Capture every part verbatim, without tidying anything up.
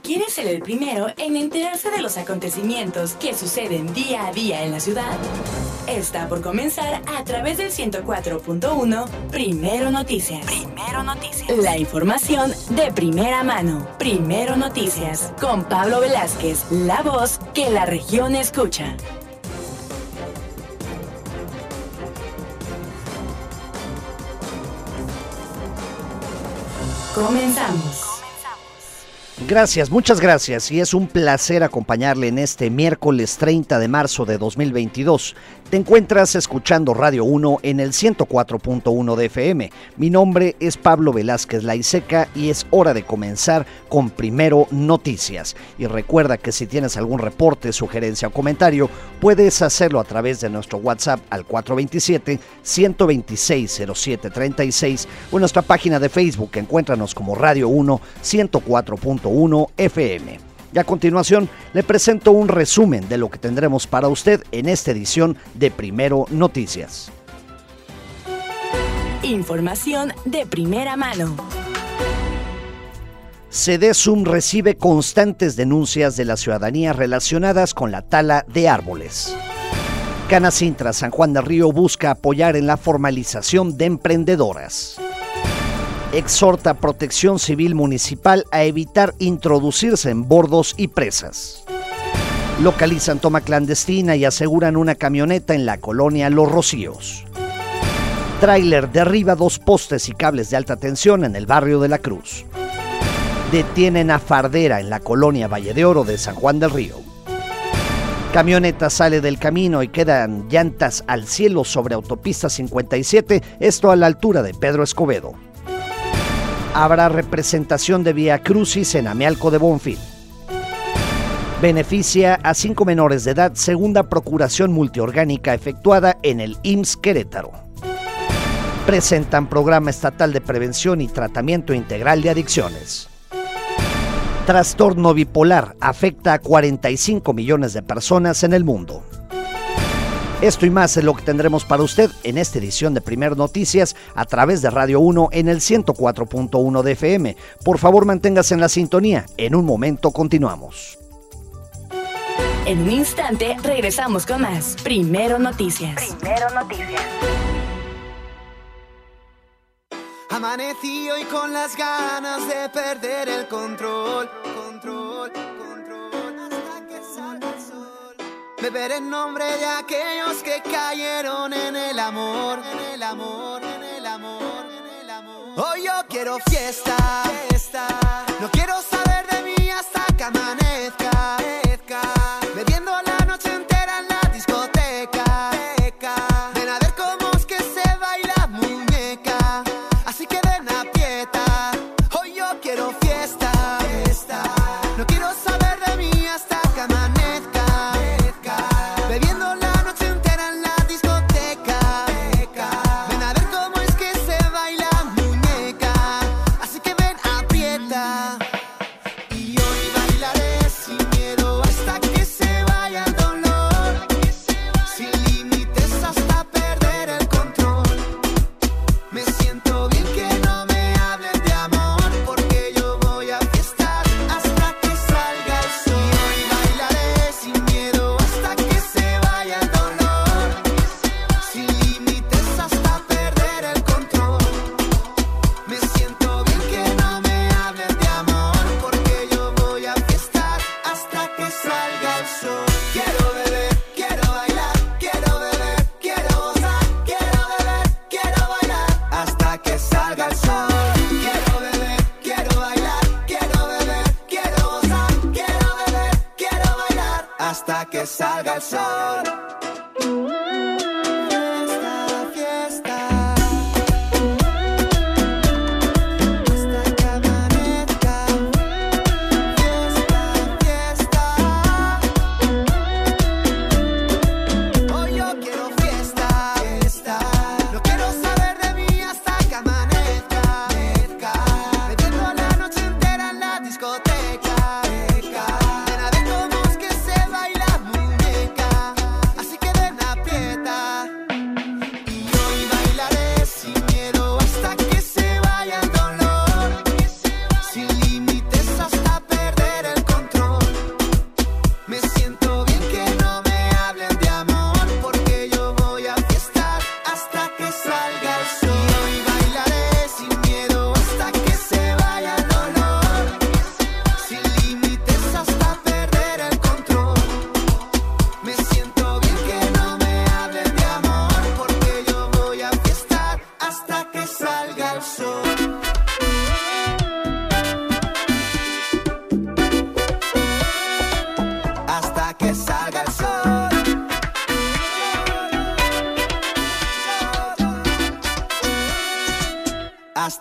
¿Quieres ser el primero en enterarse de los acontecimientos que suceden día a día en la ciudad? Está por comenzar a través del ciento cuatro punto uno Primero Noticias. Primero Noticias. La información de primera mano. Primero Noticias. Con Pablo Velázquez, la voz que la región escucha. Comenzamos. Gracias, muchas gracias, y es un placer acompañarle en este miércoles treinta de marzo de dos mil veintidós. Te encuentras escuchando Radio uno en el ciento cuatro punto uno de F M. Mi nombre es Pablo Velázquez Laiseca y es hora de comenzar con Primero Noticias. Y recuerda que si tienes algún reporte, sugerencia o comentario, puedes hacerlo a través de nuestro WhatsApp al cuatro dos siete, uno dos seis, cero siete tres seis o en nuestra página de Facebook. Encuéntranos como Radio uno ciento cuatro punto uno F M. Y a continuación le presento un resumen de lo que tendremos para usted en esta edición de Primero Noticias. Información de primera mano. Cedesum recibe constantes denuncias de la ciudadanía relacionadas con la tala de árboles. Canacintra San Juan del Río busca apoyar en la formalización de emprendedoras. Exhorta Protección Civil Municipal a evitar introducirse en bordos y presas. Localizan toma clandestina y aseguran una camioneta en la colonia Los Rocíos. Tráiler derriba dos postes y cables de alta tensión en el barrio de La Cruz. Detienen a fardera en la colonia Valle de Oro de San Juan del Río. Camioneta sale del camino y quedan llantas al cielo sobre autopista cincuenta y siete, esto a la altura de Pedro Escobedo. Habrá representación de Vía Crucis en Amealco de Bonfil. Beneficia a cinco menores de edad, segunda procuración multiorgánica efectuada en el I M S S Querétaro. Presentan programa estatal de prevención y tratamiento integral de adicciones. Trastorno bipolar afecta a cuarenta y cinco millones de personas en el mundo. Esto y más es lo que tendremos para usted en esta edición de Primer Noticias a través de Radio uno en el ciento cuatro punto uno de F M. Por favor, manténgase en la sintonía. En un momento continuamos. En un instante regresamos con más Primero Noticias. Primero Noticias. Amanecí hoy con las ganas de perder el control, control, control, hasta que salga el sol. Beber en nombre de aquellos que cayeron en el amor, en el amor, en el amor, en el amor. Hoy yo quiero fiesta, fiesta. No quiero saber de mí hasta que amanezca, amanezca. Bebiendo la noche entera en la discoteca, ven a ver cómo es que se baila muñeca. Así que ven aprieta. Hoy yo quiero fiesta, fiesta. No quiero saber de mí hasta que amanezca. Hasta que salga el sol. Fiesta, fiesta. Hasta que amanezca. Fiesta, fiesta. Hoy yo quiero fiesta, fiesta. No quiero saber de mí hasta que amanezca. Bebiendo la noche entera en la discoteca. Ven a ver cómo es que se baila muñeca. Así que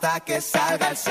hasta que salga el sol.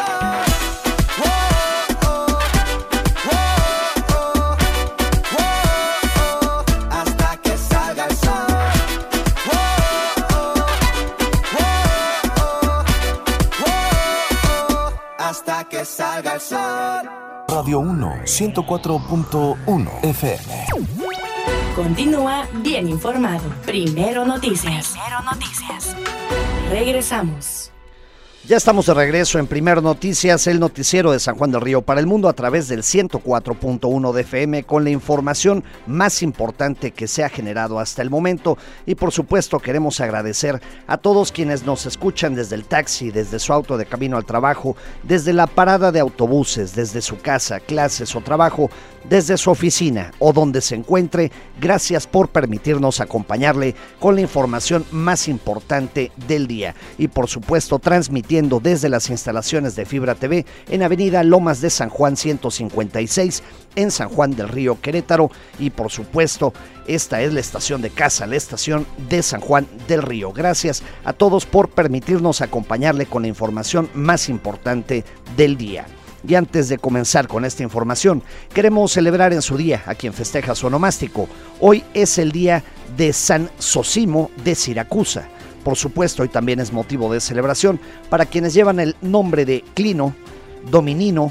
Hasta que salga el sol. Radio uno, ciento cuatro punto uno F M. Continúa bien informado. Primero Noticias. Primero Noticias. Regresamos. Ya estamos de regreso en Primero Noticias, el noticiero de San Juan del Río para el mundo a través del ciento cuatro punto uno de F M con la información más importante que se ha generado hasta el momento. Y por supuesto queremos agradecer a todos quienes nos escuchan desde el taxi, desde su auto de camino al trabajo, desde la parada de autobuses, desde su casa, clases o trabajo, desde su oficina o donde se encuentre. Gracias por permitirnos acompañarle con la información más importante del día y por supuesto transmitir desde las instalaciones de Fibra T V en Avenida Lomas de San Juan ciento cincuenta y seis en San Juan del Río, Querétaro. Y por supuesto, esta es la estación de casa, la estación de San Juan del Río. Gracias a todos por permitirnos acompañarle con la información más importante del día. Y antes de comenzar con esta información, queremos celebrar en su día a quien festeja su onomástico. Hoy es el día de San Zósimo de Siracusa. Por supuesto, hoy también es motivo de celebración para quienes llevan el nombre de Clino, Dominino,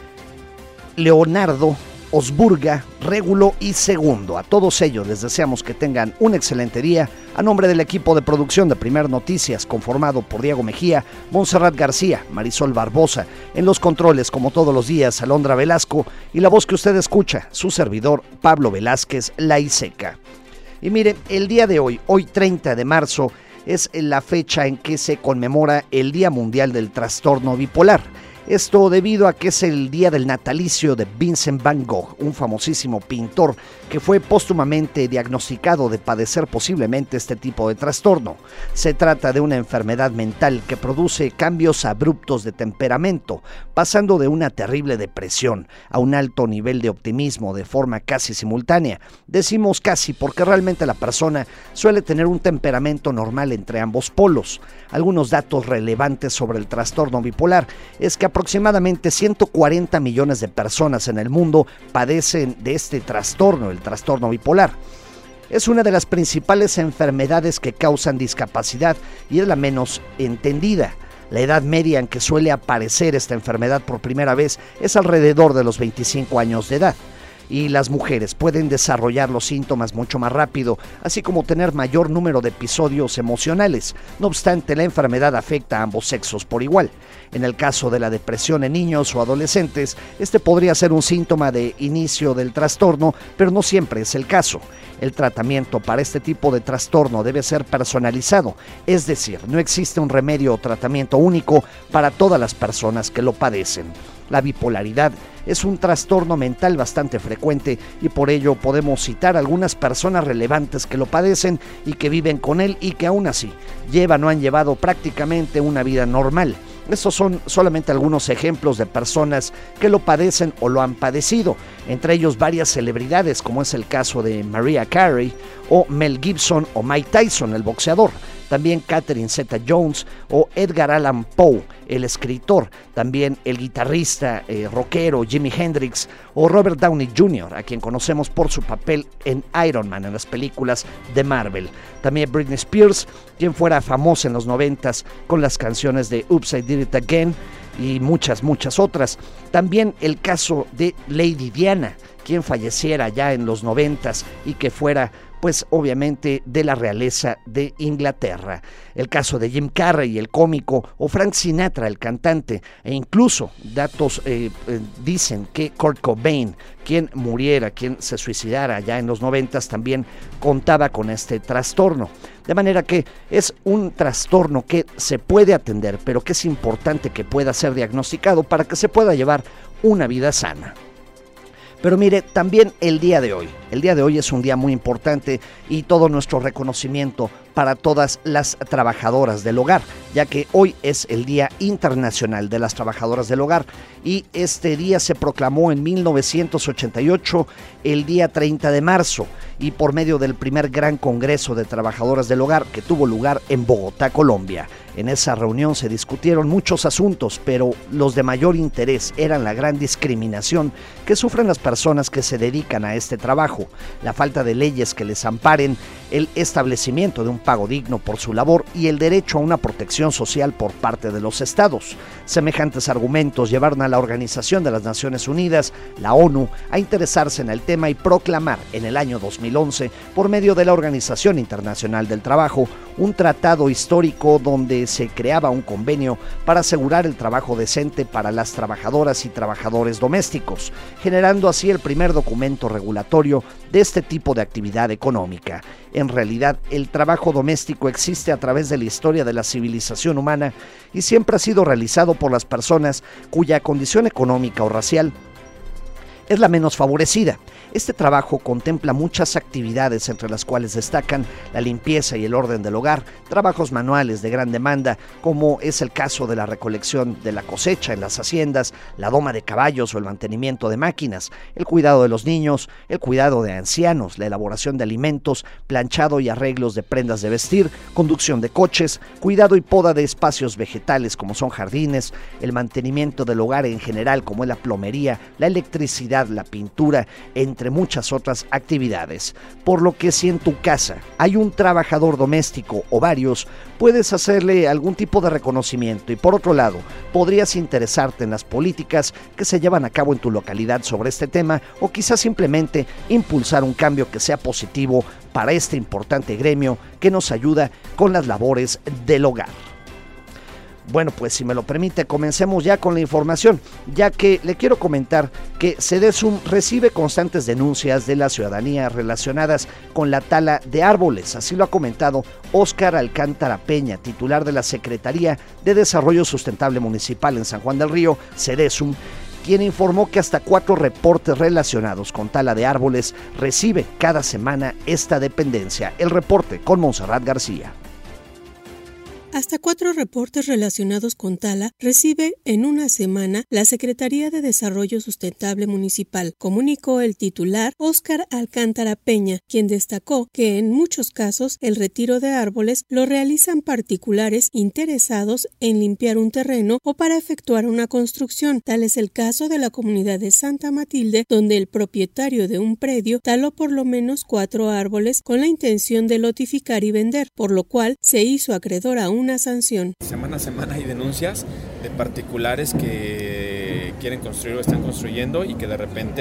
Leonardo, Osburga, Régulo y Segundo. A todos ellos les deseamos que tengan un excelente día. A nombre del equipo de producción de Primer Noticias, conformado por Diego Mejía, Montserrat García, Marisol Barbosa, en los controles, como todos los días, Alondra Velasco, y la voz que usted escucha, su servidor, Pablo Velázquez Laiseca. Y mire, el día de hoy, hoy treinta de marzo, es la fecha en que se conmemora el Día Mundial del Trastorno Bipolar. Esto debido a que es el día del natalicio de Vincent Van Gogh, un famosísimo pintor que fue póstumamente diagnosticado de padecer posiblemente este tipo de trastorno. Se trata de una enfermedad mental que produce cambios abruptos de temperamento, pasando de una terrible depresión a un alto nivel de optimismo de forma casi simultánea. Decimos casi porque realmente la persona suele tener un temperamento normal entre ambos polos. Algunos datos relevantes sobre el trastorno bipolar es que aproximadamente ciento cuarenta millones de personas en el mundo padecen de este trastorno, el trastorno bipolar. Es una de las principales enfermedades que causan discapacidad y es la menos entendida. La edad media en que suele aparecer esta enfermedad por primera vez es alrededor de los veinticinco años de edad. Y las mujeres pueden desarrollar los síntomas mucho más rápido, así como tener mayor número de episodios emocionales. No obstante, la enfermedad afecta a ambos sexos por igual. En el caso de la depresión en niños o adolescentes, este podría ser un síntoma de inicio del trastorno, pero no siempre es el caso. El tratamiento para este tipo de trastorno debe ser personalizado, es decir, no existe un remedio o tratamiento único para todas las personas que lo padecen. La bipolaridad es un trastorno mental bastante frecuente y por ello podemos citar algunas personas relevantes que lo padecen y que viven con él y que aún así llevan o han llevado prácticamente una vida normal. Estos son solamente algunos ejemplos de personas que lo padecen o lo han padecido, entre ellos varias celebridades como es el caso de Mariah Carey o Mel Gibson o Mike Tyson, el boxeador. También Catherine Zeta-Jones o Edgar Allan Poe, el escritor, también el guitarrista eh, rockero Jimi Hendrix o Robert Downey junior, a quien conocemos por su papel en Iron Man en las películas de Marvel. También Britney Spears, quien fuera famosa en los noventas con las canciones de Oops, I Did It Again y muchas, muchas otras. También el caso de Lady Diana, quien falleciera ya en los noventas y que fuera pues obviamente de la realeza de Inglaterra. El caso de Jim Carrey, el cómico, o Frank Sinatra, el cantante, e incluso datos eh, eh, dicen que Kurt Cobain, quien muriera, quien se suicidara ya en los noventas, también contaba con este trastorno. De manera que es un trastorno que se puede atender, pero que es importante que pueda ser diagnosticado para que se pueda llevar una vida sana. Pero mire, también el día de hoy, el día de hoy es un día muy importante y todo nuestro reconocimiento para todas las trabajadoras del hogar, ya que hoy es el Día Internacional de las Trabajadoras del Hogar y este día se proclamó en mil novecientos ochenta y ocho, el día treinta de marzo, y por medio del primer gran Congreso de Trabajadoras del Hogar que tuvo lugar en Bogotá, Colombia. En esa reunión se discutieron muchos asuntos, pero los de mayor interés eran la gran discriminación que sufren las personas que se dedican a este trabajo, la falta de leyes que les amparen, el establecimiento de un pago digno por su labor y el derecho a una protección social por parte de los estados. Semejantes argumentos llevaron a la Organización de las Naciones Unidas, la ONU, a interesarse en el tema y proclamar en el año dos mil once, por medio de la Organización Internacional del Trabajo, un tratado histórico donde se creaba un convenio para asegurar el trabajo decente para las trabajadoras y trabajadores domésticos, generando así el primer documento regulatorio de este tipo de actividad económica. En realidad, el trabajo doméstico existe a través de la historia de la civilización humana y siempre ha sido realizado por las personas cuya condición económica o racial es la menos favorecida. Este trabajo contempla muchas actividades, entre las cuales destacan la limpieza y el orden del hogar, trabajos manuales de gran demanda, como es el caso de la recolección de la cosecha en las haciendas, la doma de caballos o el mantenimiento de máquinas, el cuidado de los niños, el cuidado de ancianos, la elaboración de alimentos, planchado y arreglos de prendas de vestir, conducción de coches, cuidado y poda de espacios vegetales como son jardines, el mantenimiento del hogar en general como es la plomería, la electricidad, la pintura, entre muchas otras actividades. Por lo que si en tu casa hay un trabajador doméstico o varios, puedes hacerle algún tipo de reconocimiento y por otro lado, podrías interesarte en las políticas que se llevan a cabo en tu localidad sobre este tema o quizás simplemente impulsar un cambio que sea positivo para este importante gremio que nos ayuda con las labores del hogar. Bueno, pues si me lo permite, comencemos ya con la información, ya que le quiero comentar que Sedesum recibe constantes denuncias de la ciudadanía relacionadas con la tala de árboles. Así lo ha comentado Óscar Alcántara Peña, titular de la Secretaría de Desarrollo Sustentable Municipal en San Juan del Río, Sedesum, quien informó que hasta cuatro reportes relacionados con tala de árboles recibe cada semana esta dependencia. El reporte con Montserrat García. Hasta cuatro reportes relacionados con tala recibe en una semana la Secretaría de Desarrollo Sustentable Municipal, comunicó el titular Óscar Alcántara Peña, quien destacó que en muchos casos el retiro de árboles lo realizan particulares interesados en limpiar un terreno o para efectuar una construcción. Tal es el caso de la comunidad de Santa Matilde, donde el propietario de un predio taló por lo menos cuatro árboles con la intención de lotificar y vender, por lo cual se hizo acreedor a un una sanción. Semana a semana hay denuncias de particulares que quieren construir o están construyendo y que de repente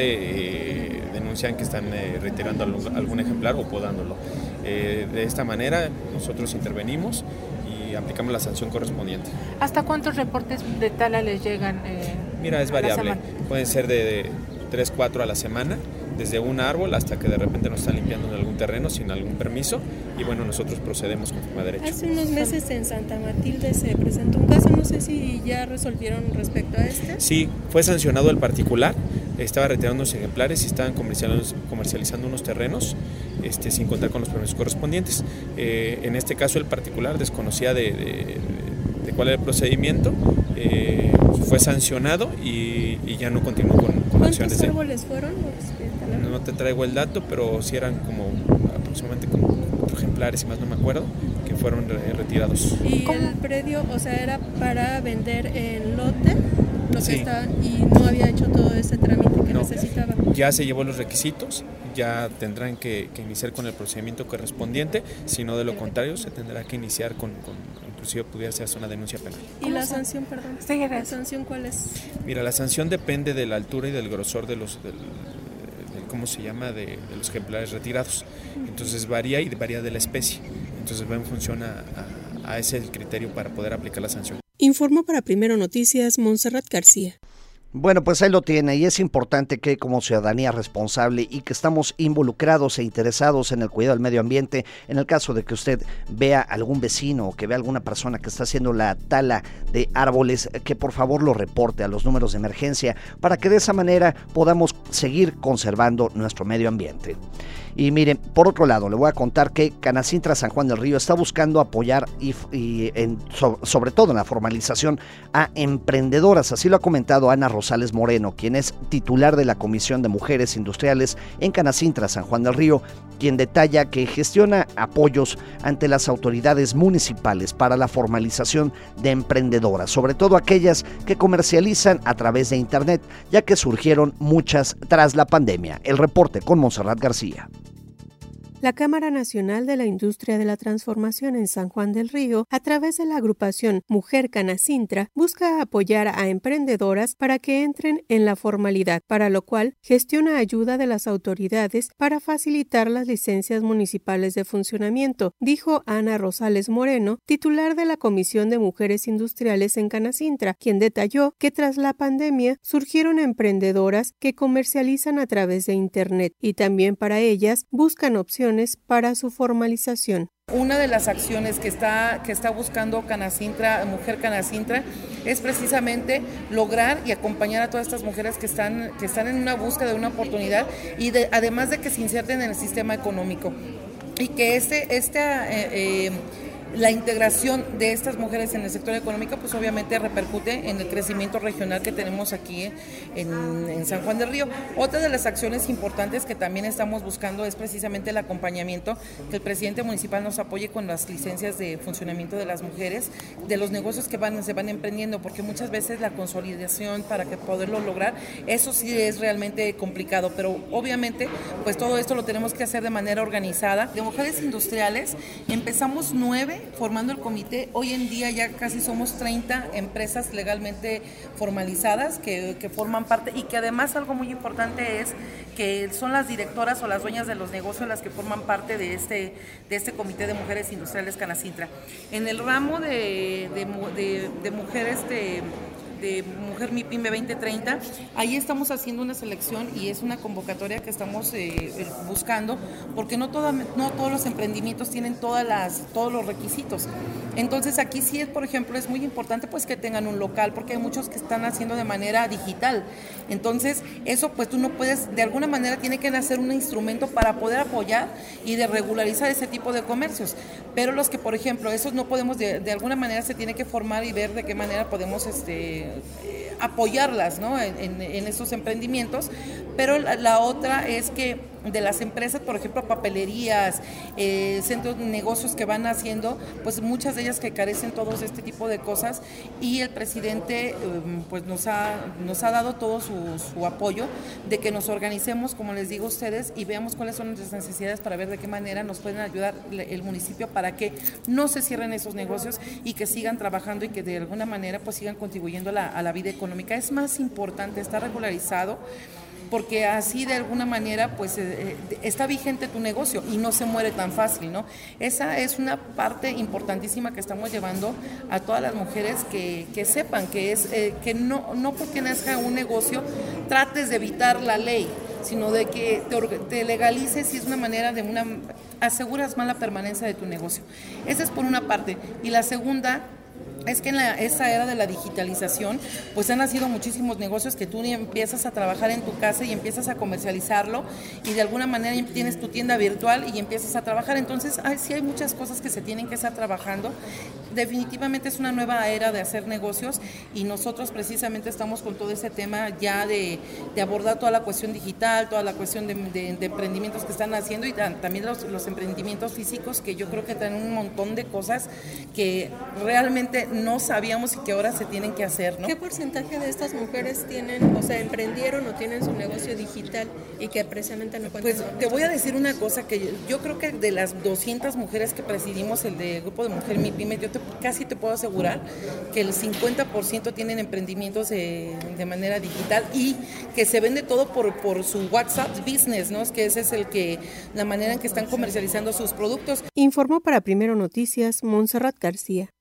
eh, denuncian que están eh, retirando algún, algún ejemplar o podándolo. Eh, de esta manera nosotros intervenimos y aplicamos la sanción correspondiente. ¿Hasta cuántos reportes de tala les llegan? Eh, Mira, es variable. Pueden ser de, de tres, cuatro a la semana, desde un árbol hasta que de repente nos están limpiando en algún terreno sin algún permiso y bueno, nosotros procedemos conforme a derecho. Hace unos meses en Santa Matilde se presentó un caso, no sé si ya resolvieron respecto a este. Sí, fue sancionado el particular, estaba retirando unos ejemplares y estaban comercializando, comercializando unos terrenos este, sin contar con los permisos correspondientes. Eh, en este caso el particular desconocía de, de, de cuál era el procedimiento, eh, fue sancionado y, y ya no continuó con, con acciones. ¿Cuántos árboles fueron? No te traigo el dato, pero sí eran como aproximadamente como cuatro ejemplares, y más no me acuerdo, que fueron re- retirados. ¿Y ¿Cómo? El predio, o sea, era para vender en lote? Lo que sí. Estaba, y no había hecho todo ese trámite que no. necesitaba. Ya se llevó los requisitos, ya tendrán que, que iniciar con el procedimiento correspondiente, si no de lo contrario se tendrá que iniciar con, con inclusive pudiera ser una denuncia penal. ¿Y la sanción, perdón? Sí, ¿La sanción cuál es? Mira, la sanción depende de la altura y del grosor de los del, del ¿cómo se llama? De, de los ejemplares retirados. Entonces varía y varía de la especie. Entonces va en función a, a, a ese el criterio para poder aplicar la sanción. Informó para Primero Noticias Montserrat García. Bueno, pues ahí lo tiene y es importante que como ciudadanía responsable y que estamos involucrados e interesados en el cuidado del medio ambiente, en el caso de que usted vea algún vecino o que vea alguna persona que está haciendo la tala de árboles, que por favor lo reporte a los números de emergencia para que de esa manera podamos seguir conservando nuestro medio ambiente. Y miren, por otro lado, le voy a contar que Canacintra San Juan del Río está buscando apoyar y, y en, so, sobre todo en la formalización a emprendedoras. Así lo ha comentado Ana Rosales Moreno, quien es titular de la Comisión de Mujeres Industriales en Canacintra San Juan del Río, quien detalla que gestiona apoyos ante las autoridades municipales para la formalización de emprendedoras, sobre todo aquellas que comercializan a través de internet, ya que surgieron muchas tras la pandemia. El reporte con Montserrat García. La Cámara Nacional de la Industria de la Transformación en San Juan del Río, a través de la agrupación Mujer Canacintra, busca apoyar a emprendedoras para que entren en la formalidad, para lo cual gestiona ayuda de las autoridades para facilitar las licencias municipales de funcionamiento, dijo Ana Rosales Moreno, titular de la Comisión de Mujeres Industriales en Canacintra, quien detalló que tras la pandemia surgieron emprendedoras que comercializan a través de Internet y también para ellas buscan opciones para su formalización. Una de las acciones que está, que está buscando Canacintra, Mujer Canacintra, es precisamente lograr y acompañar a todas estas mujeres que están, que están en una búsqueda de una oportunidad y de, además de que se inserten en el sistema económico y que este, este eh, eh, la integración de estas mujeres en el sector económico pues obviamente repercute en el crecimiento regional que tenemos aquí en, en San Juan del Río. Otra de las acciones importantes que también estamos buscando es precisamente el acompañamiento, que el presidente municipal nos apoye con las licencias de funcionamiento de las mujeres, de los negocios que van, se van emprendiendo, porque muchas veces la consolidación para que poderlo lograr, eso sí es realmente complicado, pero obviamente pues todo esto lo tenemos que hacer de manera organizada. De mujeres industriales empezamos nueve formando el comité. Hoy en día ya casi somos treinta empresas legalmente formalizadas que, que forman parte y que además algo muy importante es que son las directoras o las dueñas de los negocios las que forman parte de este, de este comité de mujeres industriales Canacintra. En el ramo de, de, de, de mujeres de de Mujer MIPYME veinte treinta, ahí estamos haciendo una selección y es una convocatoria que estamos eh, buscando, porque no, toda, no todos los emprendimientos tienen todas las, todos los requisitos. Entonces aquí sí, es, por ejemplo, es muy importante pues que tengan un local, porque hay muchos que están haciendo de manera digital. Entonces eso pues tú no puedes, de alguna manera tiene que nacer un instrumento para poder apoyar y de regularizar ese tipo de comercios. Pero los que, por ejemplo, esos no podemos, de, de alguna manera se tiene que formar y ver de qué manera podemos este, eh, apoyarlas, ¿no? en, en, en esos emprendimientos. Pero la, la otra es que de las empresas, por ejemplo, papelerías, eh, centros de negocios que van haciendo, pues muchas de ellas que carecen todos este tipo de cosas, y el presidente eh, pues nos ha, nos ha dado todo su, su apoyo de que nos organicemos, como les digo a ustedes, y veamos cuáles son nuestras necesidades para ver de qué manera nos pueden ayudar el municipio para que no se cierren esos negocios y que sigan trabajando y que de alguna manera pues sigan contribuyendo a la, a la vida económica. Es más importante estar regularizado, porque así de alguna manera pues eh, está vigente tu negocio y no se muere tan fácil, ¿no? Esa es una parte importantísima que estamos llevando a todas las mujeres que, que sepan que es eh, que no, no porque nazca un negocio trates de evitar la ley, sino de que te, te legalices y es una manera de una aseguras más la permanencia de tu negocio. Esa es por una parte. Y la segunda es que en la, esa era de la digitalización, pues han nacido muchísimos negocios que tú empiezas a trabajar en tu casa y empiezas a comercializarlo y de alguna manera tienes tu tienda virtual y empiezas a trabajar. Entonces, ay, sí hay muchas cosas que se tienen que estar trabajando. Definitivamente es una nueva era de hacer negocios y nosotros precisamente estamos con todo ese tema ya de, de abordar toda la cuestión digital, toda la cuestión de, de, de emprendimientos que están haciendo y también los, los emprendimientos físicos, que yo creo que traen un montón de cosas que realmente no sabíamos y que ahora se tienen que hacer, ¿no? ¿Qué porcentaje de estas mujeres tienen, o sea, emprendieron o tienen su negocio digital y que precisamente no cuentan? Pues te voy a decir una cosa, que yo, yo creo que de las doscientas mujeres que presidimos el de grupo de Mujer MIPYME, yo te, casi te puedo asegurar que el cincuenta por ciento tienen emprendimientos de, de manera digital y que se vende todo por, por su WhatsApp Business, ¿no? Es que ese es el que, la manera en que están comercializando sus productos. Informó para Primero Noticias Montserrat García.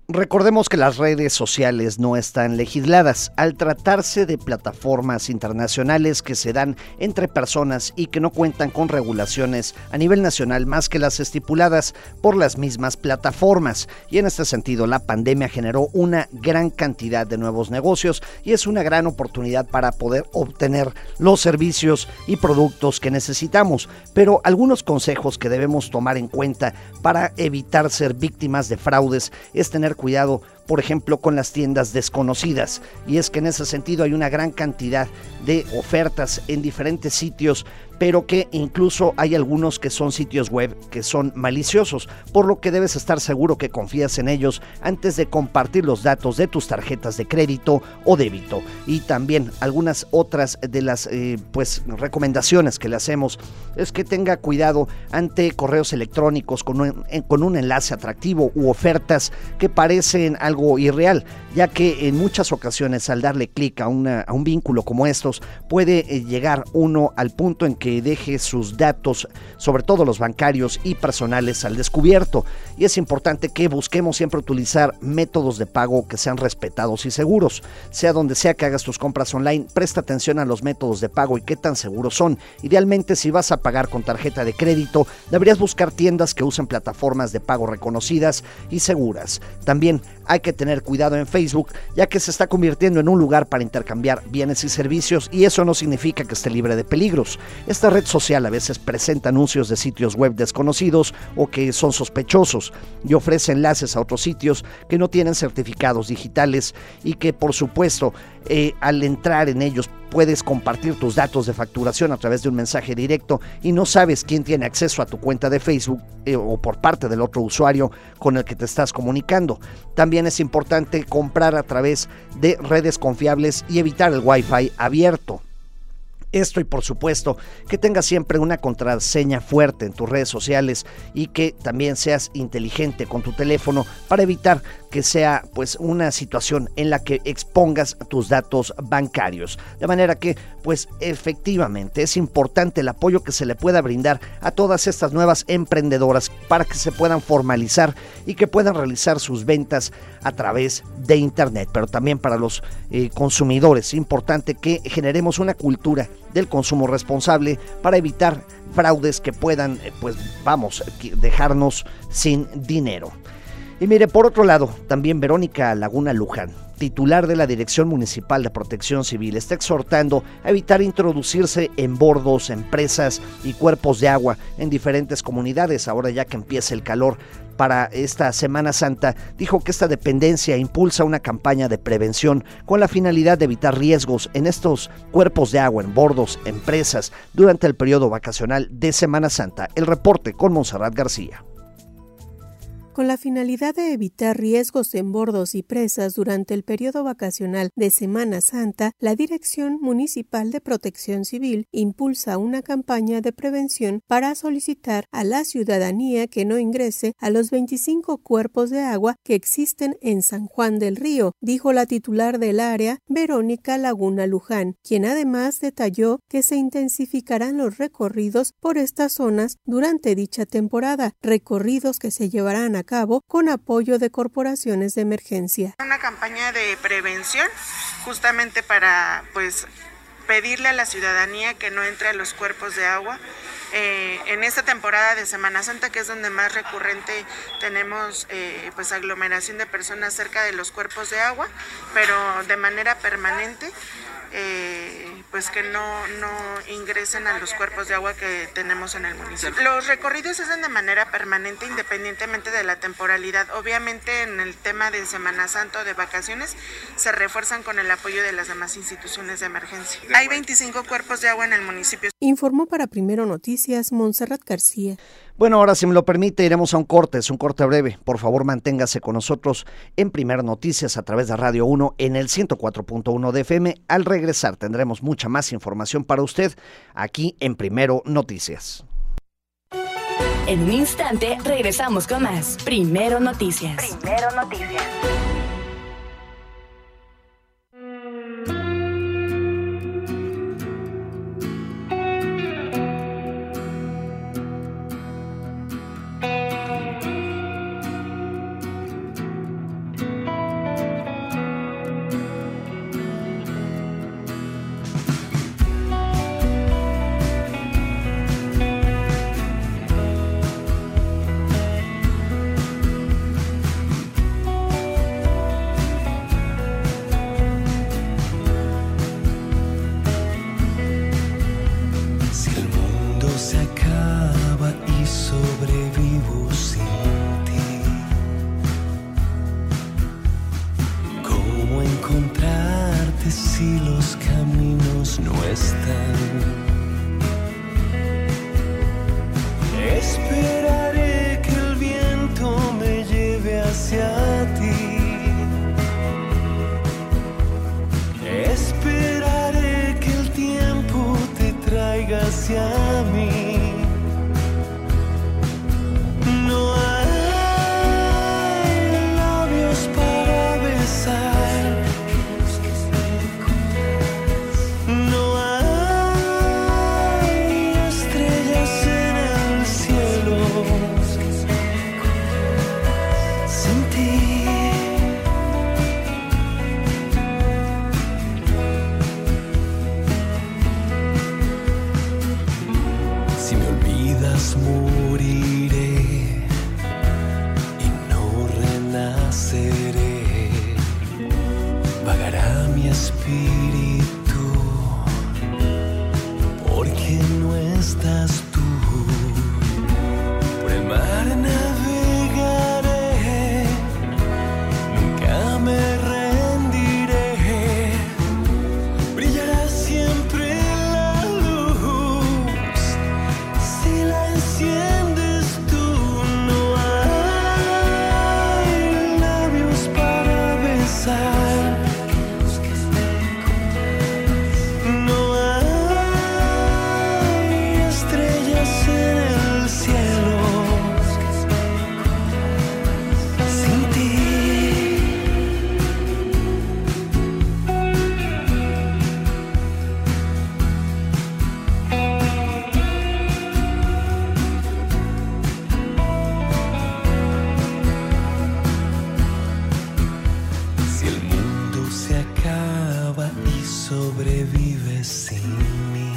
Recordemos que las redes sociales no están legisladas al tratarse de plataformas internacionales que se dan entre personas y que no cuentan con regulaciones a nivel nacional más que las estipuladas por las mismas plataformas. Y en este sentido, la pandemia generó una gran cantidad de nuevos negocios y es una gran oportunidad para poder obtener los servicios y productos que necesitamos. Pero algunos consejos que debemos tomar en cuenta para evitar ser víctimas de fraudes es tener cuidado, por ejemplo, con las tiendas desconocidas. Y es que en ese sentido hay una gran cantidad de ofertas en diferentes sitios, pero que incluso hay algunos que son sitios web que son maliciosos, por lo que debes estar seguro que confías en ellos antes de compartir los datos de tus tarjetas de crédito o débito. Y también algunas otras de las eh, pues recomendaciones que le hacemos es que tenga cuidado ante correos electrónicos con un, con un enlace atractivo u ofertas que parecen algo irreal, ya que en muchas ocasiones al darle clic a, una, a un vínculo como estos puede eh, llegar uno al punto en que deje sus datos, sobre todo los bancarios y personales, al descubierto. Y es importante que busquemos siempre utilizar métodos de pago que sean respetados y seguros. Sea donde sea que hagas tus compras online, presta atención a los métodos de pago y qué tan seguros son. Idealmente, si vas a pagar con tarjeta de crédito, deberías buscar tiendas que usen plataformas de pago reconocidas y seguras. También hay que tener cuidado en Facebook, ya que se está convirtiendo en un lugar para intercambiar bienes y servicios, y eso no significa que esté libre de peligros. Esta red social a veces presenta anuncios de sitios web desconocidos o que son sospechosos y ofrece enlaces a otros sitios que no tienen certificados digitales y que, por supuesto, eh, al entrar en ellos puedes compartir tus datos de facturación a través de un mensaje directo y no sabes quién tiene acceso a tu cuenta de Facebook eh, o por parte del otro usuario con el que te estás comunicando. También es importante comprar a través de redes confiables y evitar el Wi-Fi abierto. Esto, y por supuesto que tengas siempre una contraseña fuerte en tus redes sociales y que también seas inteligente con tu teléfono para evitar que sea pues una situación en la que expongas tus datos bancarios. De manera que pues efectivamente es importante el apoyo que se le pueda brindar a todas estas nuevas emprendedoras para que se puedan formalizar y que puedan realizar sus ventas a través de internet. Pero también para los eh, consumidores es importante que generemos una cultura del consumo responsable para evitar fraudes que puedan, pues vamos, dejarnos sin dinero. Y mire, por otro lado, también Verónica Laguna Luján, titular de la Dirección Municipal de Protección Civil, está exhortando a evitar introducirse en bordos, empresas y cuerpos de agua en diferentes comunidades, ahora ya que empieza el calor. Para esta Semana Santa, dijo que esta dependencia impulsa una campaña de prevención con la finalidad de evitar riesgos en estos cuerpos de agua, en bordos, empresas, durante el periodo vacacional de Semana Santa. El reporte con Montserrat García. Con la finalidad de evitar riesgos en bordos y presas durante el periodo vacacional de Semana Santa, la Dirección Municipal de Protección Civil impulsa una campaña de prevención para solicitar a la ciudadanía que no ingrese a los veinticinco cuerpos de agua que existen en San Juan del Río, dijo la titular del área, Verónica Laguna Luján, quien además detalló que se intensificarán los recorridos por estas zonas durante dicha temporada, recorridos que se llevarán a cabo con apoyo de corporaciones de emergencia. Una campaña de prevención justamente para pues pedirle a la ciudadanía que no entre a los cuerpos de agua eh, en esta temporada de Semana Santa, que es donde más recurrente tenemos eh, pues aglomeración de personas cerca de los cuerpos de agua, pero de manera permanente. Eh, pues que no, no ingresen a los cuerpos de agua que tenemos en el municipio. Los recorridos se hacen de manera permanente independientemente de la temporalidad. Obviamente en el tema de Semana Santa o de vacaciones se refuerzan con el apoyo de las demás instituciones de emergencia. Hay veinticinco cuerpos de agua en el municipio. Informó para Primero Noticias Montserrat García. Bueno, ahora si me lo permite iremos a un corte, es un corte breve. Por favor, manténgase con nosotros en Primero Noticias a través de Radio uno en el ciento cuatro punto uno de F M. Al regresar tendremos mucha más información para usted aquí en Primero Noticias. En un instante regresamos con más Primero Noticias. Primero Noticias. están. Esperaré que el viento me lleve hacia ti. Esperaré que el tiempo te traiga hacia mí. No hay labios para besar. No hay estrellas en el cielo sin ti. Si me olvidas moriré y no renaceré. Vagará mi espíritu porque no estás tú. Por el mar navegaré, nunca me rendiré. Brillará siempre la luz si la enciendes tú. No hay labios para besar. No hay estrellas en el cielo sin ti. Si el mundo se acaba y sobrevive sin mí,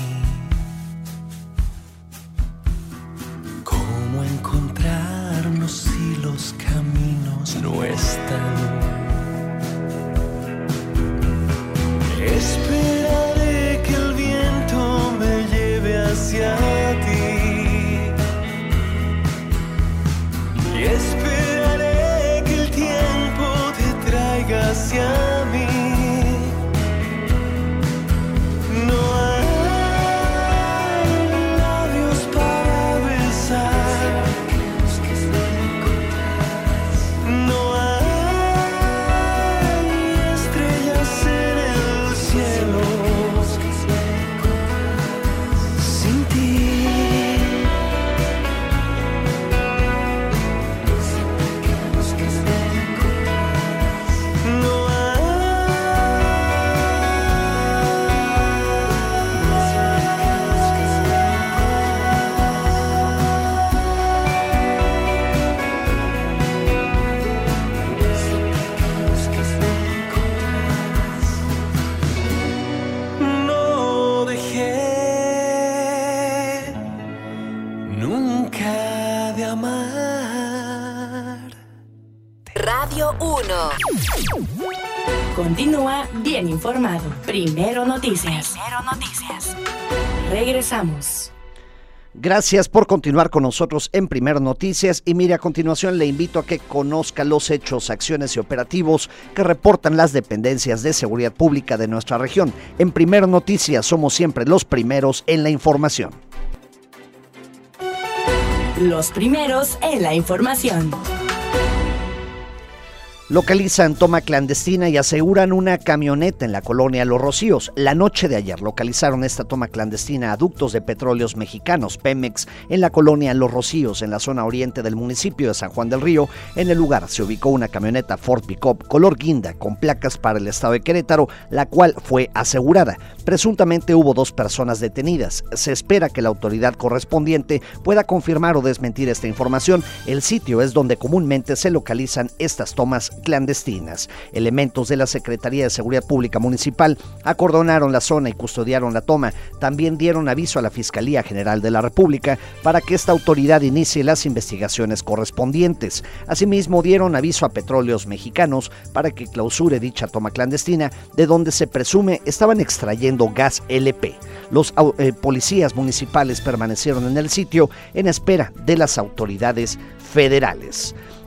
¿cómo encontrarnos si los caminos no están? Esperaré que el viento me lleve hacia ti. Y esperaré que el tiempo te traiga hacia mí. No hay labios para besar. No hay estrellas en el cielo sin ti. No No dejé nunca de amar. Radio uno. Continúa bien informado. Primero Noticias. Primero Noticias. Regresamos. Gracias por continuar con nosotros en Primero Noticias y mire, a continuación le invito a que conozca los hechos, acciones y operativos que reportan las dependencias de seguridad pública de nuestra región. En Primero Noticias somos siempre los primeros en la información. Los primeros en la información. Localizan toma clandestina y aseguran una camioneta en la colonia Los Rocíos. La noche de ayer localizaron esta toma clandestina a Ductos de Petróleos Mexicanos, Pemex, en la colonia Los Rocíos, en la zona oriente del municipio de San Juan del Río. En el lugar se ubicó una camioneta Ford Pickup color guinda con placas para el estado de Querétaro, la cual fue asegurada. Presuntamente hubo dos personas detenidas. Se espera que la autoridad correspondiente pueda confirmar o desmentir esta información. El sitio es donde comúnmente se localizan estas tomas clandestinas. Elementos de la Secretaría de Seguridad Pública Municipal acordonaron la zona y custodiaron la toma. También dieron aviso a la Fiscalía General de la República para que esta autoridad inicie las investigaciones correspondientes. Asimismo, dieron aviso a Petróleos Mexicanos para que clausure dicha toma clandestina, de donde se presume estaban extrayendo gas L P. Los eh, policías municipales permanecieron en el sitio en espera de las autoridades federales.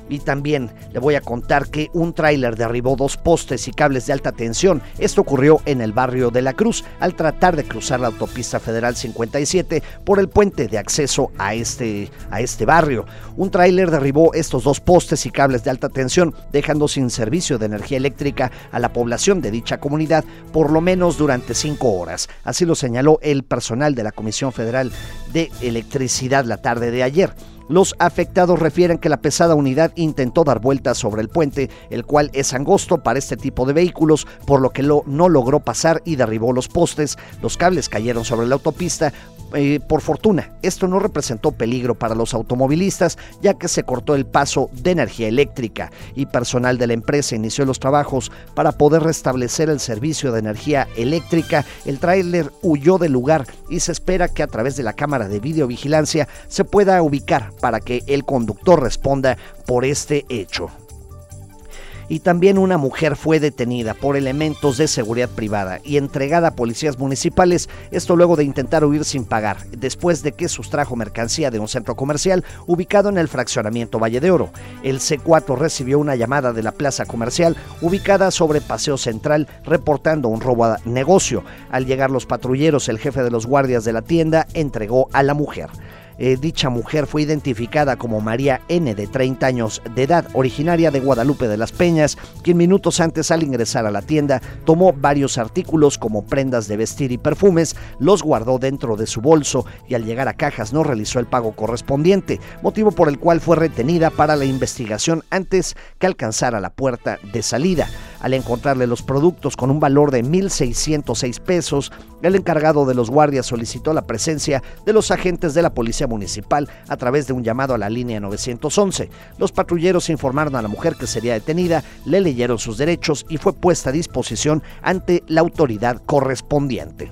Y también le voy a contar que un tráiler derribó dos postes y cables de alta tensión. Esto ocurrió en el barrio de La Cruz al tratar de cruzar la autopista federal cincuenta y siete por el puente de acceso a este, a este barrio. Un tráiler derribó estos dos postes y cables de alta tensión, dejando sin servicio de energía eléctrica a la población de dicha comunidad por lo menos durante cinco horas. Así lo señaló el personal de la Comisión Federal de Electricidad la tarde de ayer. Los afectados refieren que la pesada unidad intentó dar vueltas sobre el puente, el cual es angosto para este tipo de vehículos, por lo que lo, no logró pasar y derribó los postes. Los cables cayeron sobre la autopista. Eh, por fortuna, esto no representó peligro para los automovilistas, ya que se cortó el paso de energía eléctrica y personal de la empresa inició los trabajos para poder restablecer el servicio de energía eléctrica. El tráiler huyó del lugar y se espera que a través de la cámara de videovigilancia se pueda ubicar para que el conductor responda por este hecho. Y también una mujer fue detenida por elementos de seguridad privada y entregada a policías municipales, esto luego de intentar huir sin pagar, después de que sustrajo mercancía de un centro comercial ubicado en el fraccionamiento Valle de Oro. El C cuatro recibió una llamada de la plaza comercial ubicada sobre Paseo Central reportando un robo a negocio. Al llegar los patrulleros, el jefe de los guardias de la tienda entregó a la mujer. Eh, dicha mujer fue identificada como María N., de treinta años de edad, originaria de Guadalupe de las Peñas, quien minutos antes, al ingresar a la tienda, tomó varios artículos como prendas de vestir y perfumes, los guardó dentro de su bolso y al llegar a cajas no realizó el pago correspondiente, motivo por el cual fue retenida para la investigación antes que alcanzara la puerta de salida. Al encontrarle los productos con un valor de mil seiscientos seis pesos, el encargado de los guardias solicitó la presencia de los agentes de la Policía Municipal a través de un llamado a la línea novecientos once. Los patrulleros informaron a la mujer que sería detenida, le leyeron sus derechos y fue puesta a disposición ante la autoridad correspondiente.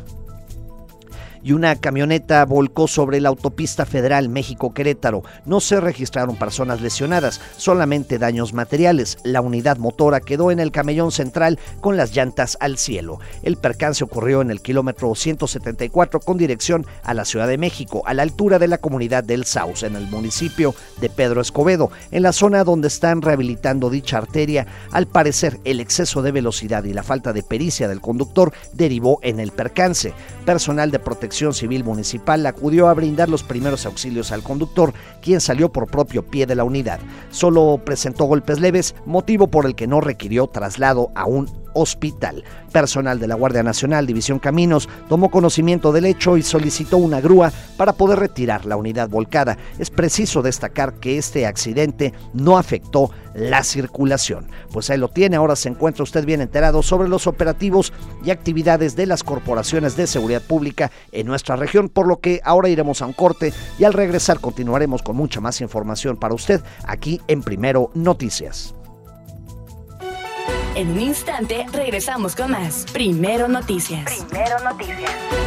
Y una camioneta volcó sobre la autopista federal México-Querétaro. No se registraron personas lesionadas, solamente daños materiales. La unidad motora quedó en el camellón central con las llantas al cielo. El percance ocurrió en el kilómetro ciento setenta y cuatro con dirección a la Ciudad de México, a la altura de la comunidad del Sauce, en el municipio de Pedro Escobedo, en la zona donde están rehabilitando dicha arteria. Al parecer, el exceso de velocidad y la falta de pericia del conductor derivó en el percance. Personal de protección Civil Municipal acudió a brindar los primeros auxilios al conductor, quien salió por propio pie de la unidad. Solo presentó golpes leves, motivo por el que no requirió traslado a un hospital. Personal de la Guardia Nacional, División Caminos, tomó conocimiento del hecho y solicitó una grúa para poder retirar la unidad volcada. Es preciso destacar que este accidente no afectó la circulación. Pues ahí lo tiene, ahora se encuentra usted bien enterado sobre los operativos y actividades de las corporaciones de seguridad pública en nuestra región, por lo que ahora iremos a un corte y al regresar continuaremos con mucha más información para usted aquí en Primero Noticias. En un instante regresamos con más Primero Noticias. Primero Noticias.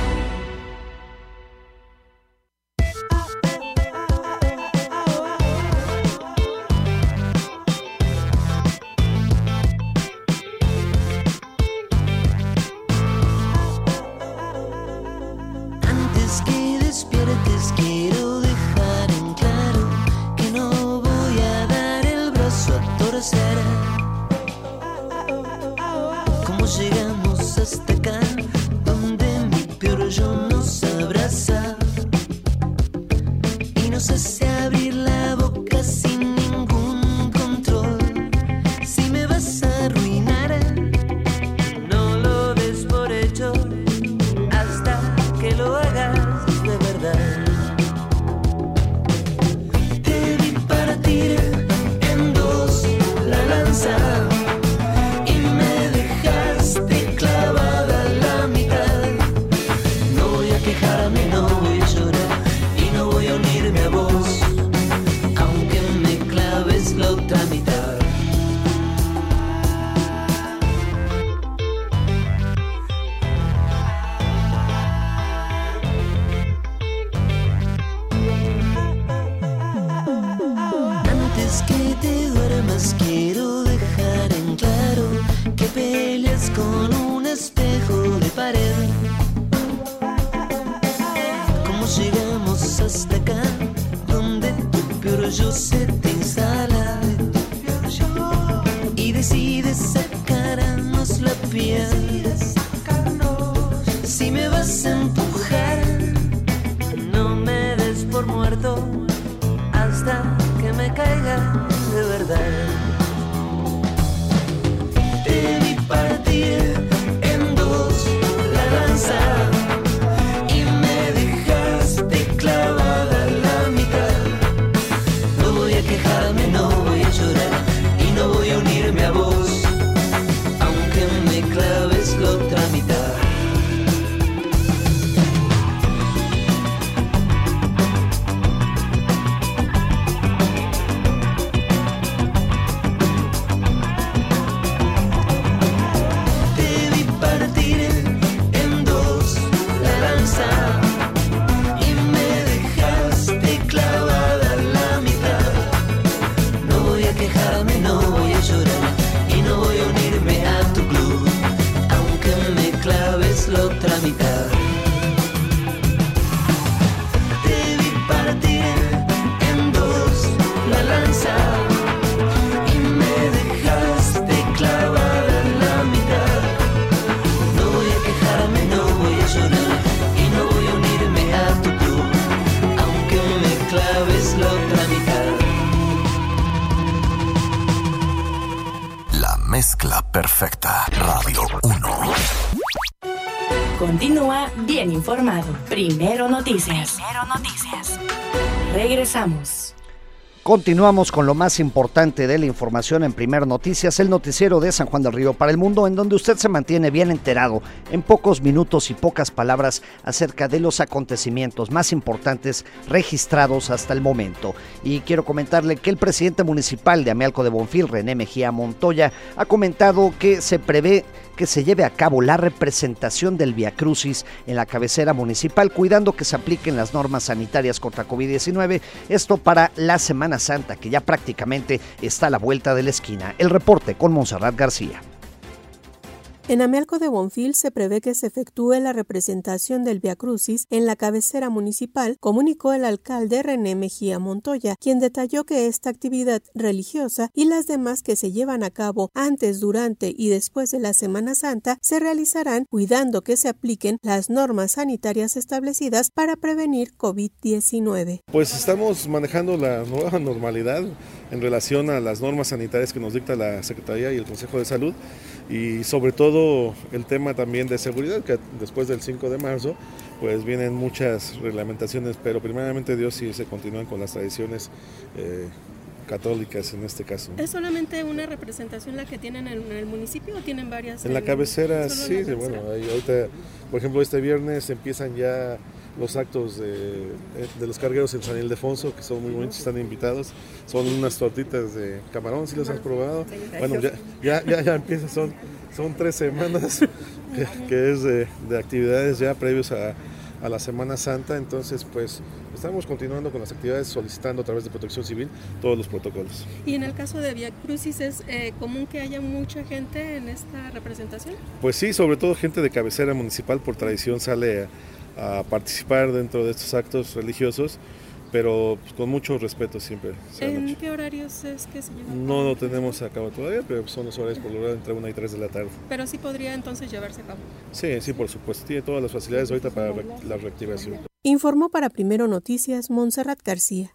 Antes que despiertes quiero dejar en claro que no voy a dar el brazo a torcer. Llegamos hasta acá, donde mi peor yo nos abraza y nos hace abrir la boca sin ningún control. Si me vas a arruinar, no lo des por hecho hasta que lo hagas de verdad. Te vi partir en dos la lanza. No voy a llorar y no voy a unirme a vos, aunque me claves la otra mitad. Antes que te duermas quiero dejar en claro que peleas con un espejo de pared. Llegamos hasta acá, donde tu peor yo se te instala. perfecta. Radio uno. Continúa bien informado. Primero Noticias. Primero Noticias. Regresamos. Continuamos con lo más importante de la información en Primer Noticias, el noticiero de San Juan del Río para el mundo, en donde usted se mantiene bien enterado en pocos minutos y pocas palabras acerca de los acontecimientos más importantes registrados hasta el momento. Y quiero comentarle que el presidente municipal de Amealco de Bonfil, René Mejía Montoya, ha comentado que se prevé que se lleve a cabo la representación del Viacrucis en la cabecera municipal, cuidando que se apliquen las normas sanitarias contra COVID diecinueve, esto para la Semana Santa, que ya prácticamente está a la vuelta de la esquina. El reporte con Montserrat García. En Amealco de Bonfil se prevé que se efectúe la representación del Viacrucis en la cabecera municipal, comunicó el alcalde René Mejía Montoya, quien detalló que esta actividad religiosa y las demás que se llevan a cabo antes, durante y después de la Semana Santa se realizarán cuidando que se apliquen las normas sanitarias establecidas para prevenir COVID diecinueve. Pues estamos manejando la nueva normalidad en relación a las normas sanitarias que nos dicta la Secretaría y el Consejo de Salud, y sobre todo el tema también de seguridad, que después del cinco de marzo pues vienen muchas reglamentaciones, pero primeramente Dios sí se continúan con las tradiciones eh, católicas en este caso. ¿Es solamente una representación la que tienen en el municipio o tienen varias? En la cabecera, sí, la cabecera? Bueno, ahí, ahorita, por ejemplo, este viernes empiezan ya los actos de, de los cargueros en San Ildefonso, que son muy bonitos, están invitados. Son unas tortitas de camarón, ¿sí las has probado? Bueno, ya, ya, ya, ya empieza, son, son tres semanas que, que es de, de actividades ya previos a, a la Semana Santa, entonces pues estamos continuando con las actividades, solicitando a través de Protección Civil todos los protocolos. ¿Y en el caso de Viacrucis es eh, común que haya mucha gente en esta representación? Pues sí, sobre todo gente de cabecera municipal, por tradición sale a a participar dentro de estos actos religiosos, pero pues, con mucho respeto siempre. ¿En qué horarios es que se lleva? No lo tenemos a cabo todavía, pero son los horarios por lo general entre una y tres de la tarde. Pero sí podría entonces llevarse a cabo. Sí, sí, por supuesto. Tiene todas las facilidades ahorita para la reactivación. Informó para Primero Noticias Montserrat García.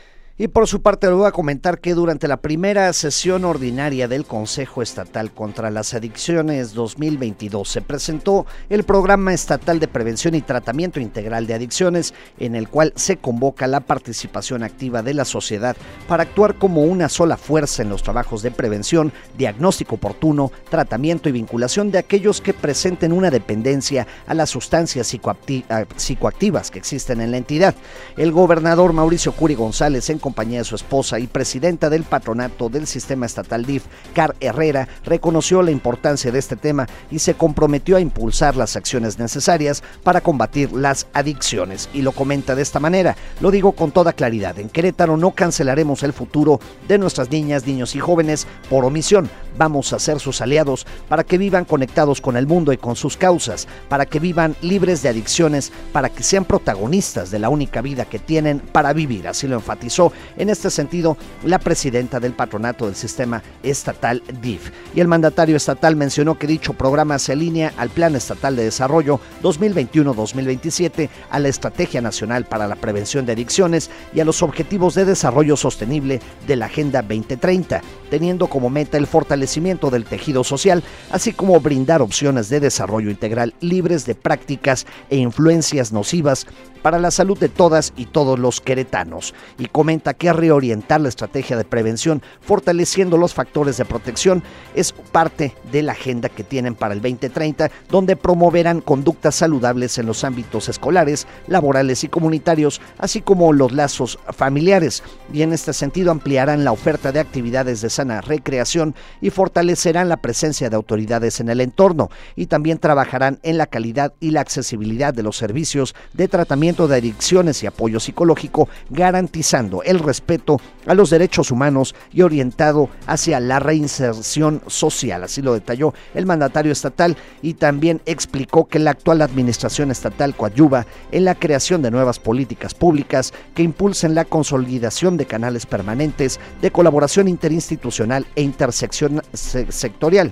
Y por su parte le voy a comentar que durante la primera sesión ordinaria del Consejo Estatal contra las Adicciones dos mil veintidós se presentó el Programa Estatal de Prevención y Tratamiento Integral de Adicciones, en el cual se convoca la participación activa de la sociedad para actuar como una sola fuerza en los trabajos de prevención, diagnóstico oportuno, tratamiento y vinculación de aquellos que presenten una dependencia a las sustancias psicoactivas que existen en la entidad. El gobernador Mauricio Curi González, en compañía de su esposa y presidenta del patronato del sistema estatal D I F, Car Herrera, reconoció la importancia de este tema y se comprometió a impulsar las acciones necesarias para combatir las adicciones. Y lo comenta de esta manera: lo digo con toda claridad, en Querétaro no cancelaremos el futuro de nuestras niñas, niños y jóvenes por omisión. Vamos a ser sus aliados para que vivan conectados con el mundo y con sus causas, para que vivan libres de adicciones, para que sean protagonistas de la única vida que tienen para vivir. Así lo enfatizó en este sentido la presidenta del patronato del sistema estatal D I F. Y el mandatario estatal mencionó que dicho programa se alinea al Plan Estatal de Desarrollo dos mil veintiuno a dos mil veintisiete, a la Estrategia Nacional para la Prevención de Adicciones y a los Objetivos de Desarrollo Sostenible de la Agenda veinte treinta, teniendo como meta el fortalecimiento del tejido social, así como brindar opciones de desarrollo integral libres de prácticas e influencias nocivas para la salud de todas y todos los queretanos. Y comenta que reorientar la estrategia de prevención, fortaleciendo los factores de protección, es parte de la agenda que tienen para el veinte treinta, donde promoverán conductas saludables en los ámbitos escolares, laborales y comunitarios, así como los lazos familiares. Y en este sentido ampliarán la oferta de actividades de sana recreación y fortalecerán la presencia de autoridades en el entorno, y también trabajarán en la calidad y la accesibilidad de los servicios de tratamiento de adicciones y apoyo psicológico, garantizando el respeto a los derechos humanos y orientado hacia la reinserción social. Así lo detalló el mandatario estatal, y también explicó que la actual administración estatal coadyuva en la creación de nuevas políticas públicas que impulsen la consolidación de canales permanentes de colaboración interinstitucional e intersectorial.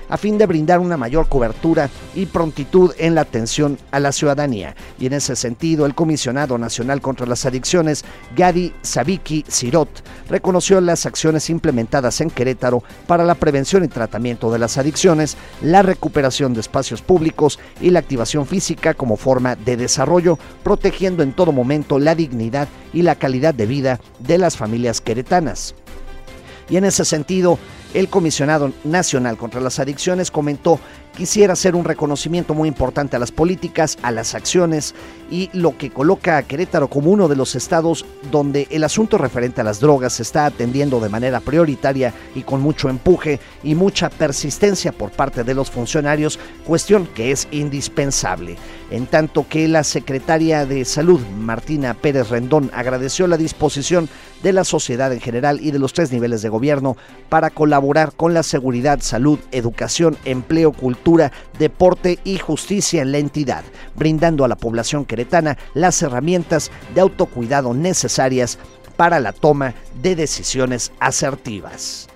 a fin de brindar una mayor cobertura y prontitud en la atención a la ciudadanía. Y en ese sentido, el Comisionado Nacional contra las Adicciones, Gadi Sabiki Sirot, reconoció las acciones implementadas en Querétaro para la prevención y tratamiento de las adicciones, la recuperación de espacios públicos y la activación física como forma de desarrollo, protegiendo en todo momento la dignidad y la calidad de vida de las familias queretanas. Y en ese sentido, el Comisionado Nacional contra las Adicciones comentó: quisiera hacer un reconocimiento muy importante a las políticas, a las acciones y lo que coloca a Querétaro como uno de los estados donde el asunto referente a las drogas se está atendiendo de manera prioritaria y con mucho empuje y mucha persistencia por parte de los funcionarios, cuestión que es indispensable. En tanto que la secretaria de Salud, Martina Pérez Rendón, agradeció la disposición de la sociedad en general y de los tres niveles de gobierno para colaborar con la seguridad, salud, educación, empleo, cultura, deporte y justicia en la entidad, brindando a la población queretana las herramientas de autocuidado necesarias para la toma de decisiones asertivas.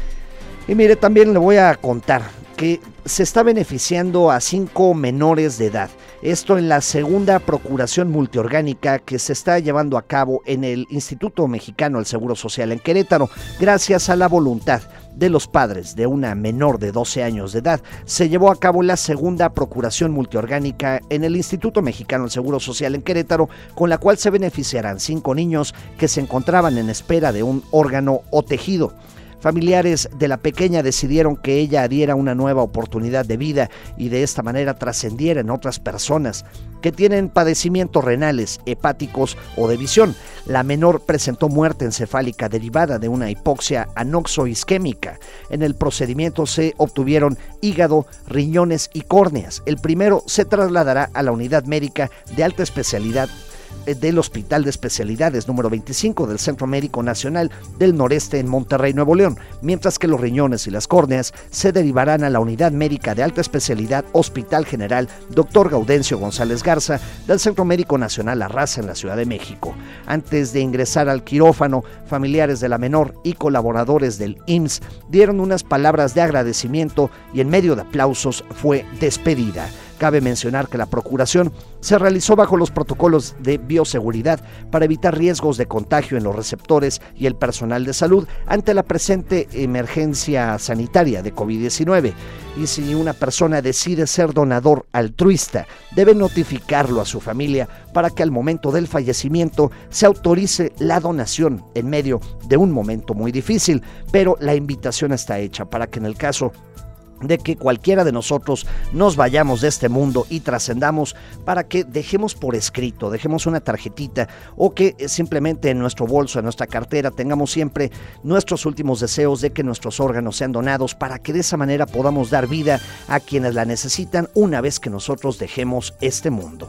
Y mire, también le voy a contar que se está beneficiando a cinco menores de edad. Esto en la segunda procuración multiorgánica que se está llevando a cabo en el Instituto Mexicano del Seguro Social en Querétaro, gracias a la voluntad de los padres de una menor de doce años de edad. Se llevó a cabo la segunda procuración multiorgánica en el Instituto Mexicano del Seguro Social en Querétaro, con la cual se beneficiarán cinco niños que se encontraban en espera de un órgano o tejido. Familiares de la pequeña decidieron que ella diera una nueva oportunidad de vida y de esta manera trascendiera en otras personas que tienen padecimientos renales, hepáticos o de visión. La menor presentó muerte encefálica derivada de una hipoxia anoxoisquémica. En el procedimiento se obtuvieron hígado, riñones y córneas. El primero se trasladará a la unidad médica de alta especialidad del Hospital de Especialidades número veinticinco del Centro Médico Nacional del Noreste en Monterrey, Nuevo León, mientras que los riñones y las córneas se derivarán a la Unidad Médica de Alta Especialidad Hospital General doctor Gaudencio González Garza del Centro Médico Nacional La Raza en la Ciudad de México. Antes de ingresar al quirófano, familiares de la menor y colaboradores del I M S S dieron unas palabras de agradecimiento y en medio de aplausos fue despedida. Cabe mencionar que la procuración se realizó bajo los protocolos de bioseguridad para evitar riesgos de contagio en los receptores y el personal de salud ante la presente emergencia sanitaria de COVID diecinueve. Y si una persona decide ser donador altruista, debe notificarlo a su familia para que al momento del fallecimiento se autorice la donación en medio de un momento muy difícil. Pero la invitación está hecha para que en el caso de que cualquiera de nosotros nos vayamos de este mundo y trascendamos, para que dejemos por escrito, dejemos una tarjetita o que simplemente en nuestro bolso, en nuestra cartera, tengamos siempre nuestros últimos deseos de que nuestros órganos sean donados, para que de esa manera podamos dar vida a quienes la necesitan una vez que nosotros dejemos este mundo.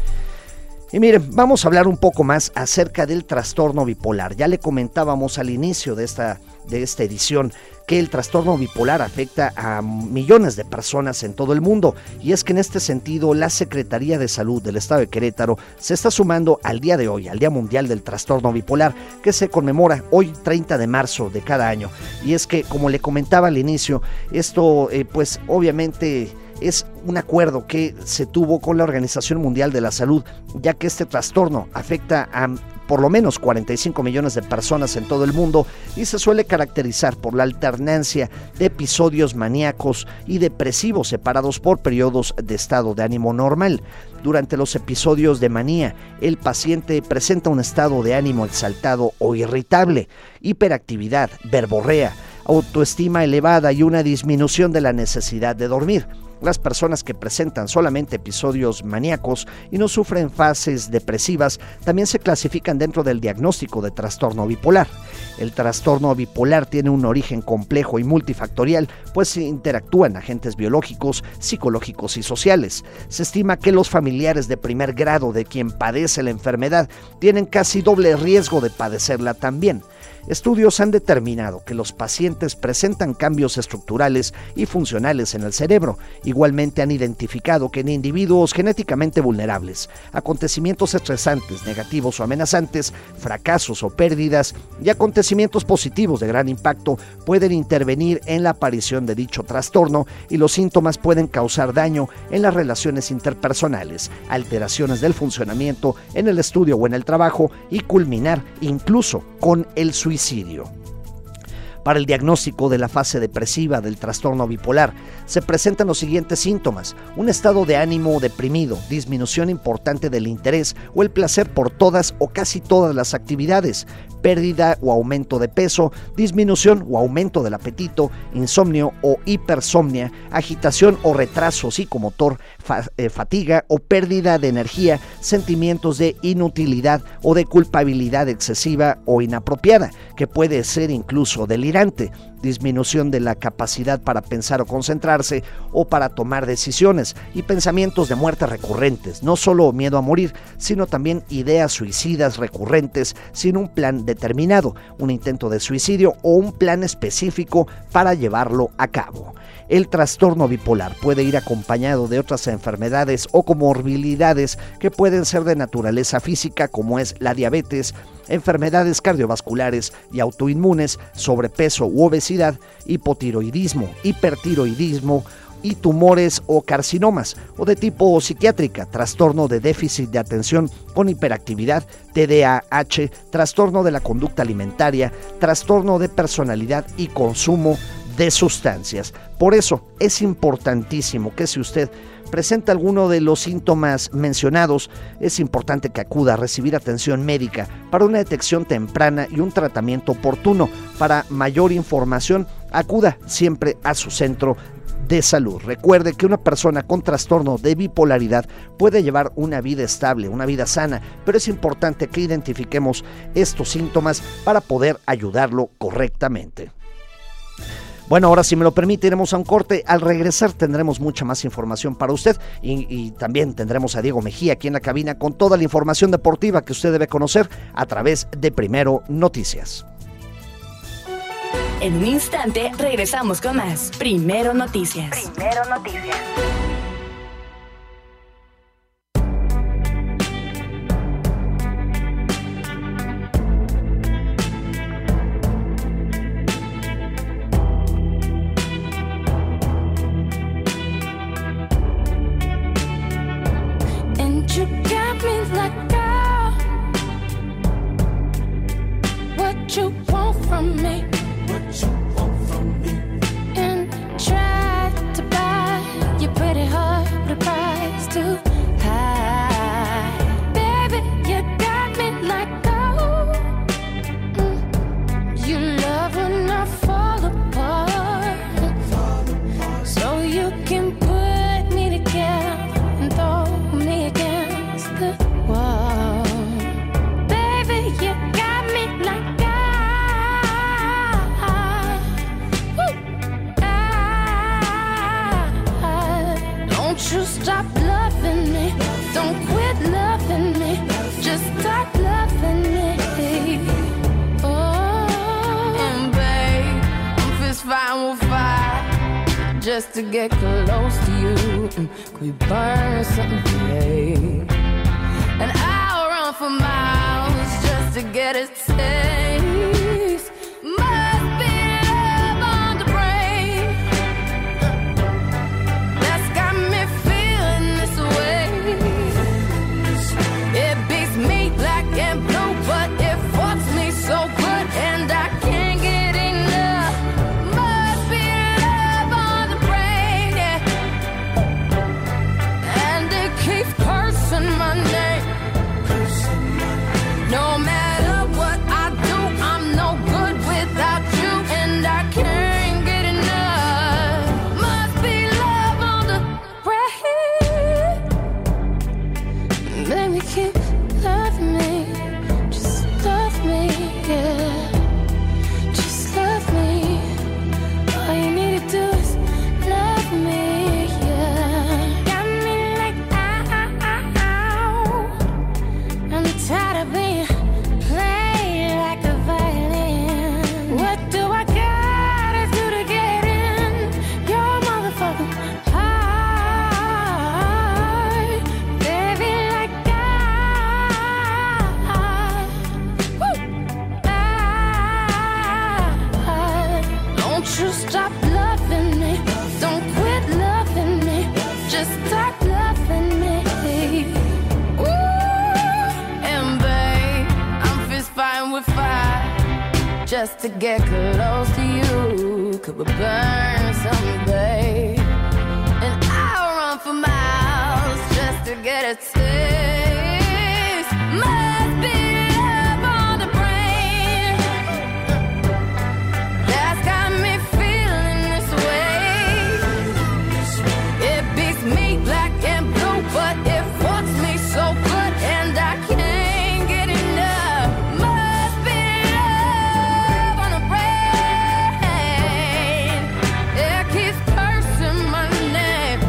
Y miren, vamos a hablar un poco más acerca del trastorno bipolar. Ya le comentábamos al inicio de esta, de esta edición que el trastorno bipolar afecta a millones de personas en todo el mundo, y es que en este sentido la Secretaría de Salud del Estado de Querétaro se está sumando al día de hoy, al Día Mundial del Trastorno Bipolar, que se conmemora hoy treinta de marzo de cada año. Y es que, como le comentaba al inicio, esto eh, pues obviamente es un acuerdo que se tuvo con la Organización Mundial de la Salud, ya que este trastorno afecta a por lo menos cuarenta y cinco millones de personas en todo el mundo y se suele caracterizar por la alternancia de episodios maníacos y depresivos separados por periodos de estado de ánimo normal. Durante los episodios de manía, el paciente presenta un estado de ánimo exaltado o irritable, hiperactividad, verborrea, autoestima elevada y una disminución de la necesidad de dormir. Las personas que presentan solamente episodios maníacos y no sufren fases depresivas también se clasifican dentro del diagnóstico de trastorno bipolar. El trastorno bipolar tiene un origen complejo y multifactorial, pues interactúan agentes biológicos, psicológicos y sociales. Se estima que los familiares de primer grado de quien padece la enfermedad tienen casi doble riesgo de padecerla también. Estudios han determinado que los pacientes presentan cambios estructurales y funcionales en el cerebro. Igualmente han identificado que en individuos genéticamente vulnerables, acontecimientos estresantes, negativos o amenazantes, fracasos o pérdidas y acontecimientos acontecimientos positivos de gran impacto pueden intervenir en la aparición de dicho trastorno y los síntomas pueden causar daño en las relaciones interpersonales, alteraciones del funcionamiento en el estudio o en el trabajo y culminar incluso con el suicidio. Para el diagnóstico de la fase depresiva del trastorno bipolar, se presentan los siguientes síntomas: un estado de ánimo deprimido, disminución importante del interés o el placer por todas o casi todas las actividades, pérdida o aumento de peso, disminución o aumento del apetito, insomnio o hipersomnia, agitación o retraso psicomotor, fa eh, fatiga o pérdida de energía, sentimientos de inutilidad o de culpabilidad excesiva o inapropiada, que puede ser incluso delirante, disminución de la capacidad para pensar o concentrarse o para tomar decisiones y pensamientos de muerte recurrentes, no solo miedo a morir, sino también ideas suicidas recurrentes sin un plan determinado, un intento de suicidio o un plan específico para llevarlo a cabo. El trastorno bipolar puede ir acompañado de otras enfermedades o comorbilidades que pueden ser de naturaleza física, como es la diabetes, enfermedades cardiovasculares y autoinmunes, sobrepeso u obesidad, hipotiroidismo, hipertiroidismo y tumores o carcinomas, o de tipo psiquiátrica, trastorno de déficit de atención con hiperactividad, T D A H, trastorno de la conducta alimentaria, trastorno de personalidad y consumo de sustancias. Por eso es importantísimo que si usted presenta alguno de los síntomas mencionados, es importante que acuda a recibir atención médica para una detección temprana y un tratamiento oportuno. Para mayor información, acuda siempre a su centro de salud. Recuerde que una persona con trastorno de bipolaridad puede llevar una vida estable, una vida sana, pero es importante que identifiquemos estos síntomas para poder ayudarlo correctamente. Bueno, ahora si me lo permite, iremos a un corte. Al regresar tendremos mucha más información para usted y, y también tendremos a Diego Mejía aquí en la cabina con toda la información deportiva que usted debe conocer a través de Primero Noticias. En un instante regresamos con más Primero Noticias. Primero Noticias. You want from me, what you want from me, and try to buy your pretty heart with a price too high. Baby, you got me like gold. Mm. You love when I fall apart, so you can put me together and throw me against the wall. Baby, you got me like you stop loving me, don't quit loving me, just stop loving me. Oh, and babe, I'm fist fighting with fire just to get close to you. Could we burn something today? And I'll run for miles just to get a taste. Must be love on the brain. That's got me feeling this way. It beats me black and blue, but it fucks me so good, and I can't get enough. Must be love on the brain, yeah. And it keeps cursing my name. No matter what I do, I'm no good without you, and I can't get enough. Must be love on the brain. Let me keep loving me, just love me, yeah. Just love me. All you need to do is love me, yeah. Got me like ow, ow, ow. I'm tired of being just to get close to you. Could we burn someday? And I'll run for miles just to get a taste. Must be love on the brain that's got me feeling this way. It beats me black and blue, but it wants me so good, and I can't get enough. Must be love on the brain. It keeps cursing my name.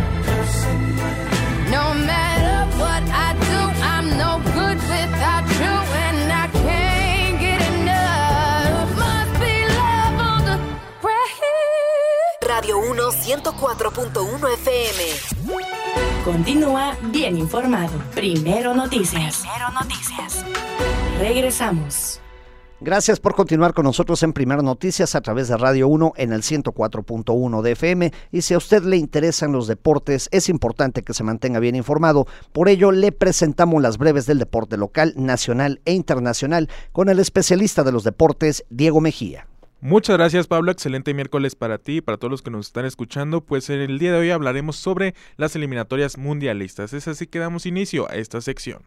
No matter what I do, I'm no good without you, and I can't get enough. Must be love on the brain. Radio uno ciento cuatro punto uno F M. Continúa bien informado. Primero Noticias. Primero Noticias. Regresamos. Gracias por continuar con nosotros en Primero Noticias a través de Radio uno en el ciento cuatro punto uno de F M, y si a usted le interesan los deportes, es importante que se mantenga bien informado. Por ello, le presentamos las breves del deporte local, nacional e internacional con el especialista de los deportes, Diego Mejía. Muchas gracias, Pablo, excelente miércoles para ti y para todos los que nos están escuchando. Pues en el día de hoy hablaremos sobre las eliminatorias mundialistas. Es así que damos inicio a esta sección.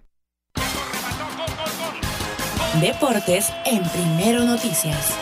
Deportes en Primero Noticias.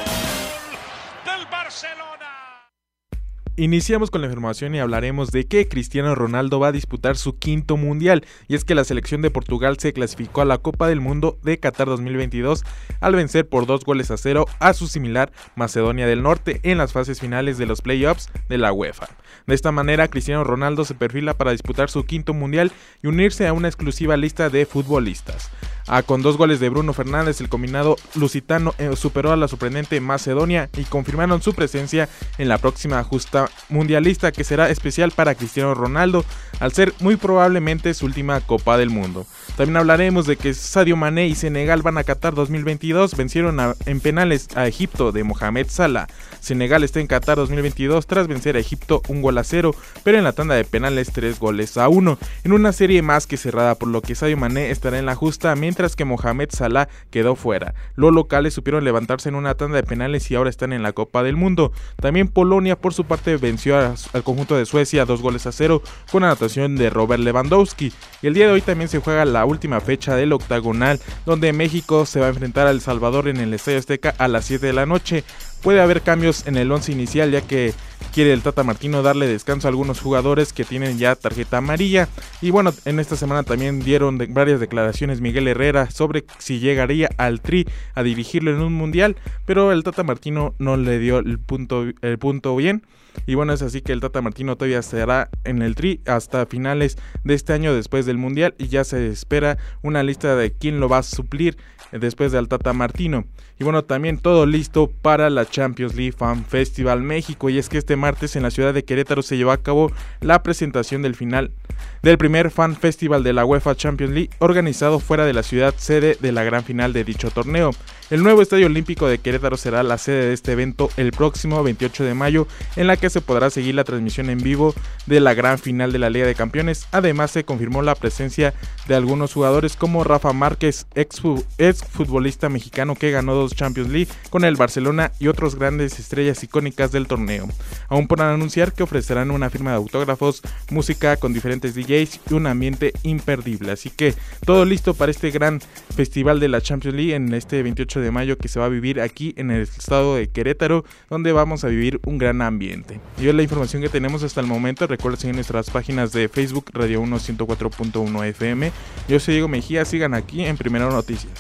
Iniciamos con la información y hablaremos de que Cristiano Ronaldo va a disputar su quinto mundial, y es que la selección de Portugal se clasificó a la Copa del Mundo de Qatar dos mil veintidós al vencer por dos goles a cero a su similar Macedonia del Norte en las fases finales de los playoffs de la UEFA. De esta manera, Cristiano Ronaldo se perfila para disputar su quinto mundial y unirse a una exclusiva lista de futbolistas. Ah, con dos goles de Bruno Fernández, el combinado lusitano eh, superó a la sorprendente Macedonia y confirmaron su presencia en la próxima justa mundialista, que será especial para Cristiano Ronaldo al ser muy probablemente su última Copa del Mundo. También hablaremos de que Sadio Mané y Senegal van a Qatar dos mil veintidós, vencieron a, en penales a Egipto de Mohamed Salah. Senegal está en Qatar dos mil veintidós tras vencer a Egipto un gol a cero, pero en la tanda de penales tres goles a uno, en una serie más que cerrada, por lo que Sadio Mané estará en la justa, mientras que Mohamed Salah quedó fuera. Los locales supieron levantarse en una tanda de penales y ahora están en la Copa del Mundo. También Polonia, por su parte, venció a, al conjunto de Suecia dos goles a cero con anotación de Robert Lewandowski. Y el día de hoy también se juega la última fecha del octagonal, donde México se va a enfrentar a El Salvador en el Estadio Azteca a las siete de la noche. Puede haber cambios en el once inicial, ya que quiere el Tata Martino darle descanso a algunos jugadores que tienen ya tarjeta amarilla. Y bueno, en esta semana también dieron de varias declaraciones Miguel Herrera sobre si llegaría al Tri a dirigirlo en un mundial, pero el Tata Martino no le dio el punto, el punto bien. Y bueno, es así que el Tata Martino todavía estará en el Tri hasta finales de este año después del mundial, y ya se espera una lista de quién lo va a suplir después del Tata Martino. Y bueno, también todo listo para la Champions League Fan Festival México, y es que este martes en la ciudad de Querétaro se llevó a cabo la presentación del final del primer Fan Festival de la UEFA Champions League, organizado fuera de la ciudad sede de la gran final de dicho torneo. El nuevo Estadio Olímpico de Querétaro será la sede de este evento el próximo veintiocho de mayo, en la que se podrá seguir la transmisión en vivo de la gran final de la Liga de Campeones. Además, se confirmó la presencia de algunos jugadores como Rafa Márquez, ex, ex futbolista mexicano que ganó dos Champions League con el Barcelona, y otros grandes estrellas icónicas del torneo. Aún podrán anunciar que ofrecerán una firma de autógrafos, música con diferentes D Js y un ambiente imperdible. Así que todo listo para este gran festival de la Champions League en este veintiocho de mayo, que se va a vivir aquí en el estado de Querétaro, donde vamos a vivir un gran ambiente. Y es la información que tenemos hasta el momento. Recuerden seguir nuestras páginas de Facebook, Radio uno ciento cuatro punto uno F M. Yo soy Diego Mejía, sigan aquí en Primero Noticias.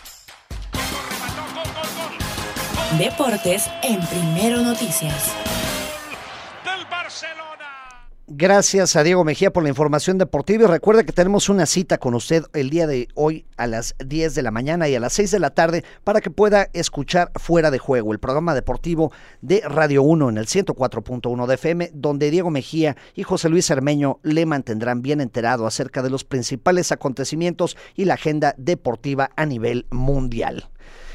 Deportes en Primero Noticias. Gracias a Diego Mejía por la información deportiva, y recuerde que tenemos una cita con usted el día de hoy a las diez de la mañana y a las seis de la tarde para que pueda escuchar Fuera de Juego, el programa deportivo de Radio uno en el ciento cuatro punto uno de F M, donde Diego Mejía y José Luis Cermeño le mantendrán bien enterado acerca de los principales acontecimientos y la agenda deportiva a nivel mundial.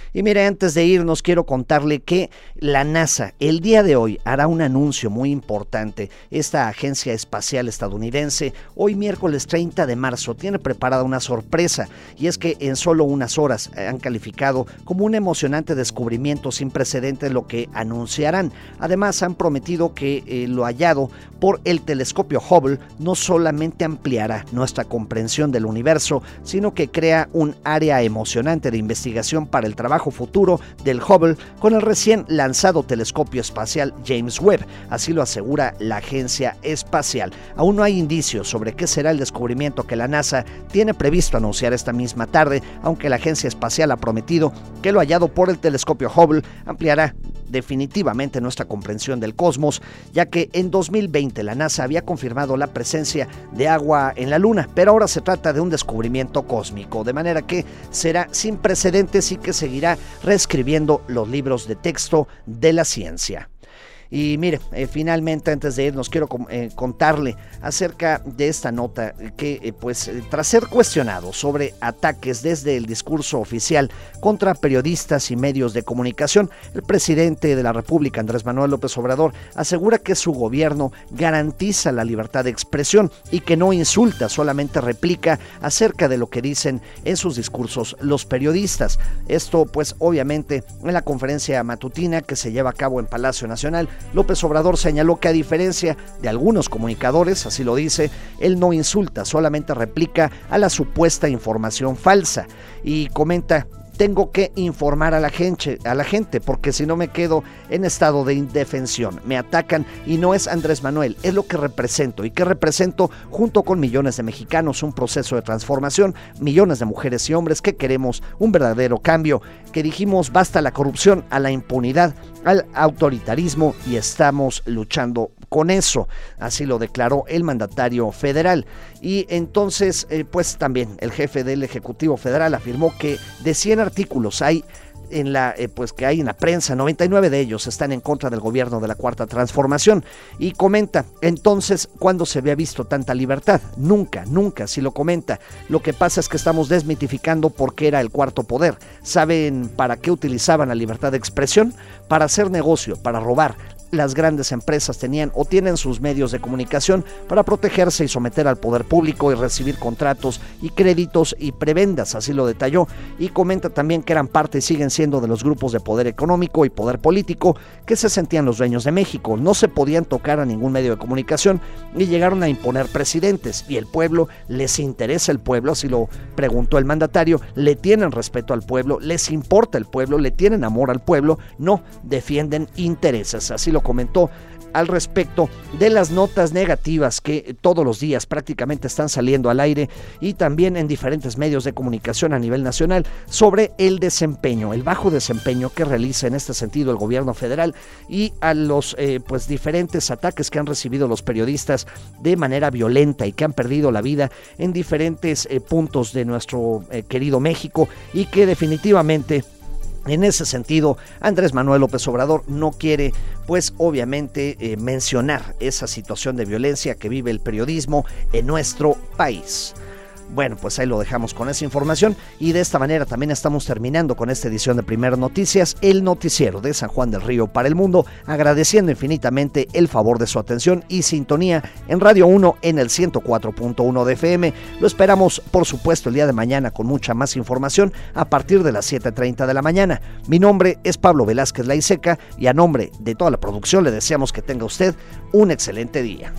Y mire, antes de irnos quiero contarle que la NASA el día de hoy hará un anuncio muy importante. Esta agencia espacial estadounidense hoy miércoles treinta de marzo tiene preparada una sorpresa, y es que en solo unas horas han calificado como un emocionante descubrimiento sin precedentes lo que anunciarán. Además han prometido que eh, lo hallado por el telescopio Hubble no solamente ampliará nuestra comprensión del universo, sino que crea un área emocionante de investigación para el trabajo futuro del Hubble con el recién lanzado telescopio espacial James Webb, así lo asegura la agencia espacial. Aún no hay indicios sobre qué será el descubrimiento que la NASA tiene previsto anunciar esta misma tarde, aunque la agencia espacial ha prometido que lo hallado por el telescopio Hubble ampliará definitivamente nuestra comprensión del cosmos, ya que en dos mil veinte la NASA había confirmado la presencia de agua en la Luna, pero ahora se trata de un descubrimiento cósmico, de manera que será sin precedentes y que seguirá reescribiendo los libros de texto de la ciencia. Y mire, eh, finalmente antes de irnos quiero eh, contarle acerca de esta nota que eh, pues eh, tras ser cuestionado sobre ataques desde el discurso oficial contra periodistas y medios de comunicación, el presidente de la República, Andrés Manuel López Obrador, asegura que su gobierno garantiza la libertad de expresión y que no insulta, solamente replica acerca de lo que dicen en sus discursos los periodistas. Esto pues obviamente en la conferencia matutina que se lleva a cabo en Palacio Nacional, López Obrador señaló que a diferencia de algunos comunicadores, así lo dice, él no insulta, solamente replica a la supuesta información falsa y comenta: tengo que informar a la gente, a la gente, porque si no me quedo en estado de indefensión. Me atacan y no es Andrés Manuel, es lo que represento y que represento junto con millones de mexicanos, un proceso de transformación, millones de mujeres y hombres que queremos un verdadero cambio, que dijimos basta a la corrupción, a la impunidad, al autoritarismo y estamos luchando con eso, así lo declaró el mandatario federal. Y entonces, eh, pues también el jefe del Ejecutivo Federal afirmó que de cien artículos hay en la eh, pues que hay en la prensa, noventa y nueve de ellos están en contra del gobierno de la Cuarta Transformación, y comenta: entonces, ¿cuándo se había visto tanta libertad? Nunca, nunca, si lo comenta. Lo que pasa es que estamos desmitificando por qué era el cuarto poder. ¿Saben para qué utilizaban la libertad de expresión? Para hacer negocio, para robar. Las grandes empresas tenían o tienen sus medios de comunicación para protegerse y someter al poder público y recibir contratos y créditos y prebendas, así lo detalló, y comenta también que eran parte y siguen siendo de los grupos de poder económico y poder político que se sentían los dueños de México, no se podían tocar a ningún medio de comunicación y llegaron a imponer presidentes, y el pueblo, les interesa el pueblo, así lo preguntó el mandatario, le tienen respeto al pueblo, les importa el pueblo, le tienen amor al pueblo, no defienden intereses, así lo comentó al respecto de las notas negativas que todos los días prácticamente están saliendo al aire y también en diferentes medios de comunicación a nivel nacional sobre el desempeño, el bajo desempeño que realiza en este sentido el gobierno federal y a los eh, pues diferentes ataques que han recibido los periodistas de manera violenta y que han perdido la vida en diferentes eh, puntos de nuestro eh, querido México, y que definitivamente en ese sentido, Andrés Manuel López Obrador no quiere, pues obviamente, eh, mencionar esa situación de violencia que vive el periodismo en nuestro país. Bueno, pues ahí lo dejamos con esa información, y de esta manera también estamos terminando con esta edición de Primero Noticias, el noticiero de San Juan del Río para el mundo, agradeciendo infinitamente el favor de su atención y sintonía en Radio uno en el ciento cuatro punto uno de F M. Lo esperamos, por supuesto, el día de mañana con mucha más información a partir de las siete treinta de la mañana. Mi nombre es Pablo Velázquez Laiseca y a nombre de toda la producción le deseamos que tenga usted un excelente día.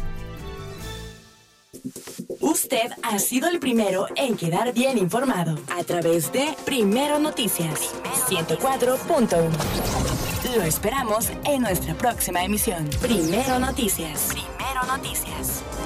Usted ha sido el primero en quedar bien informado a través de Primero Noticias ciento cuatro punto uno. Lo esperamos en nuestra próxima emisión. Primero Noticias. Primero Noticias.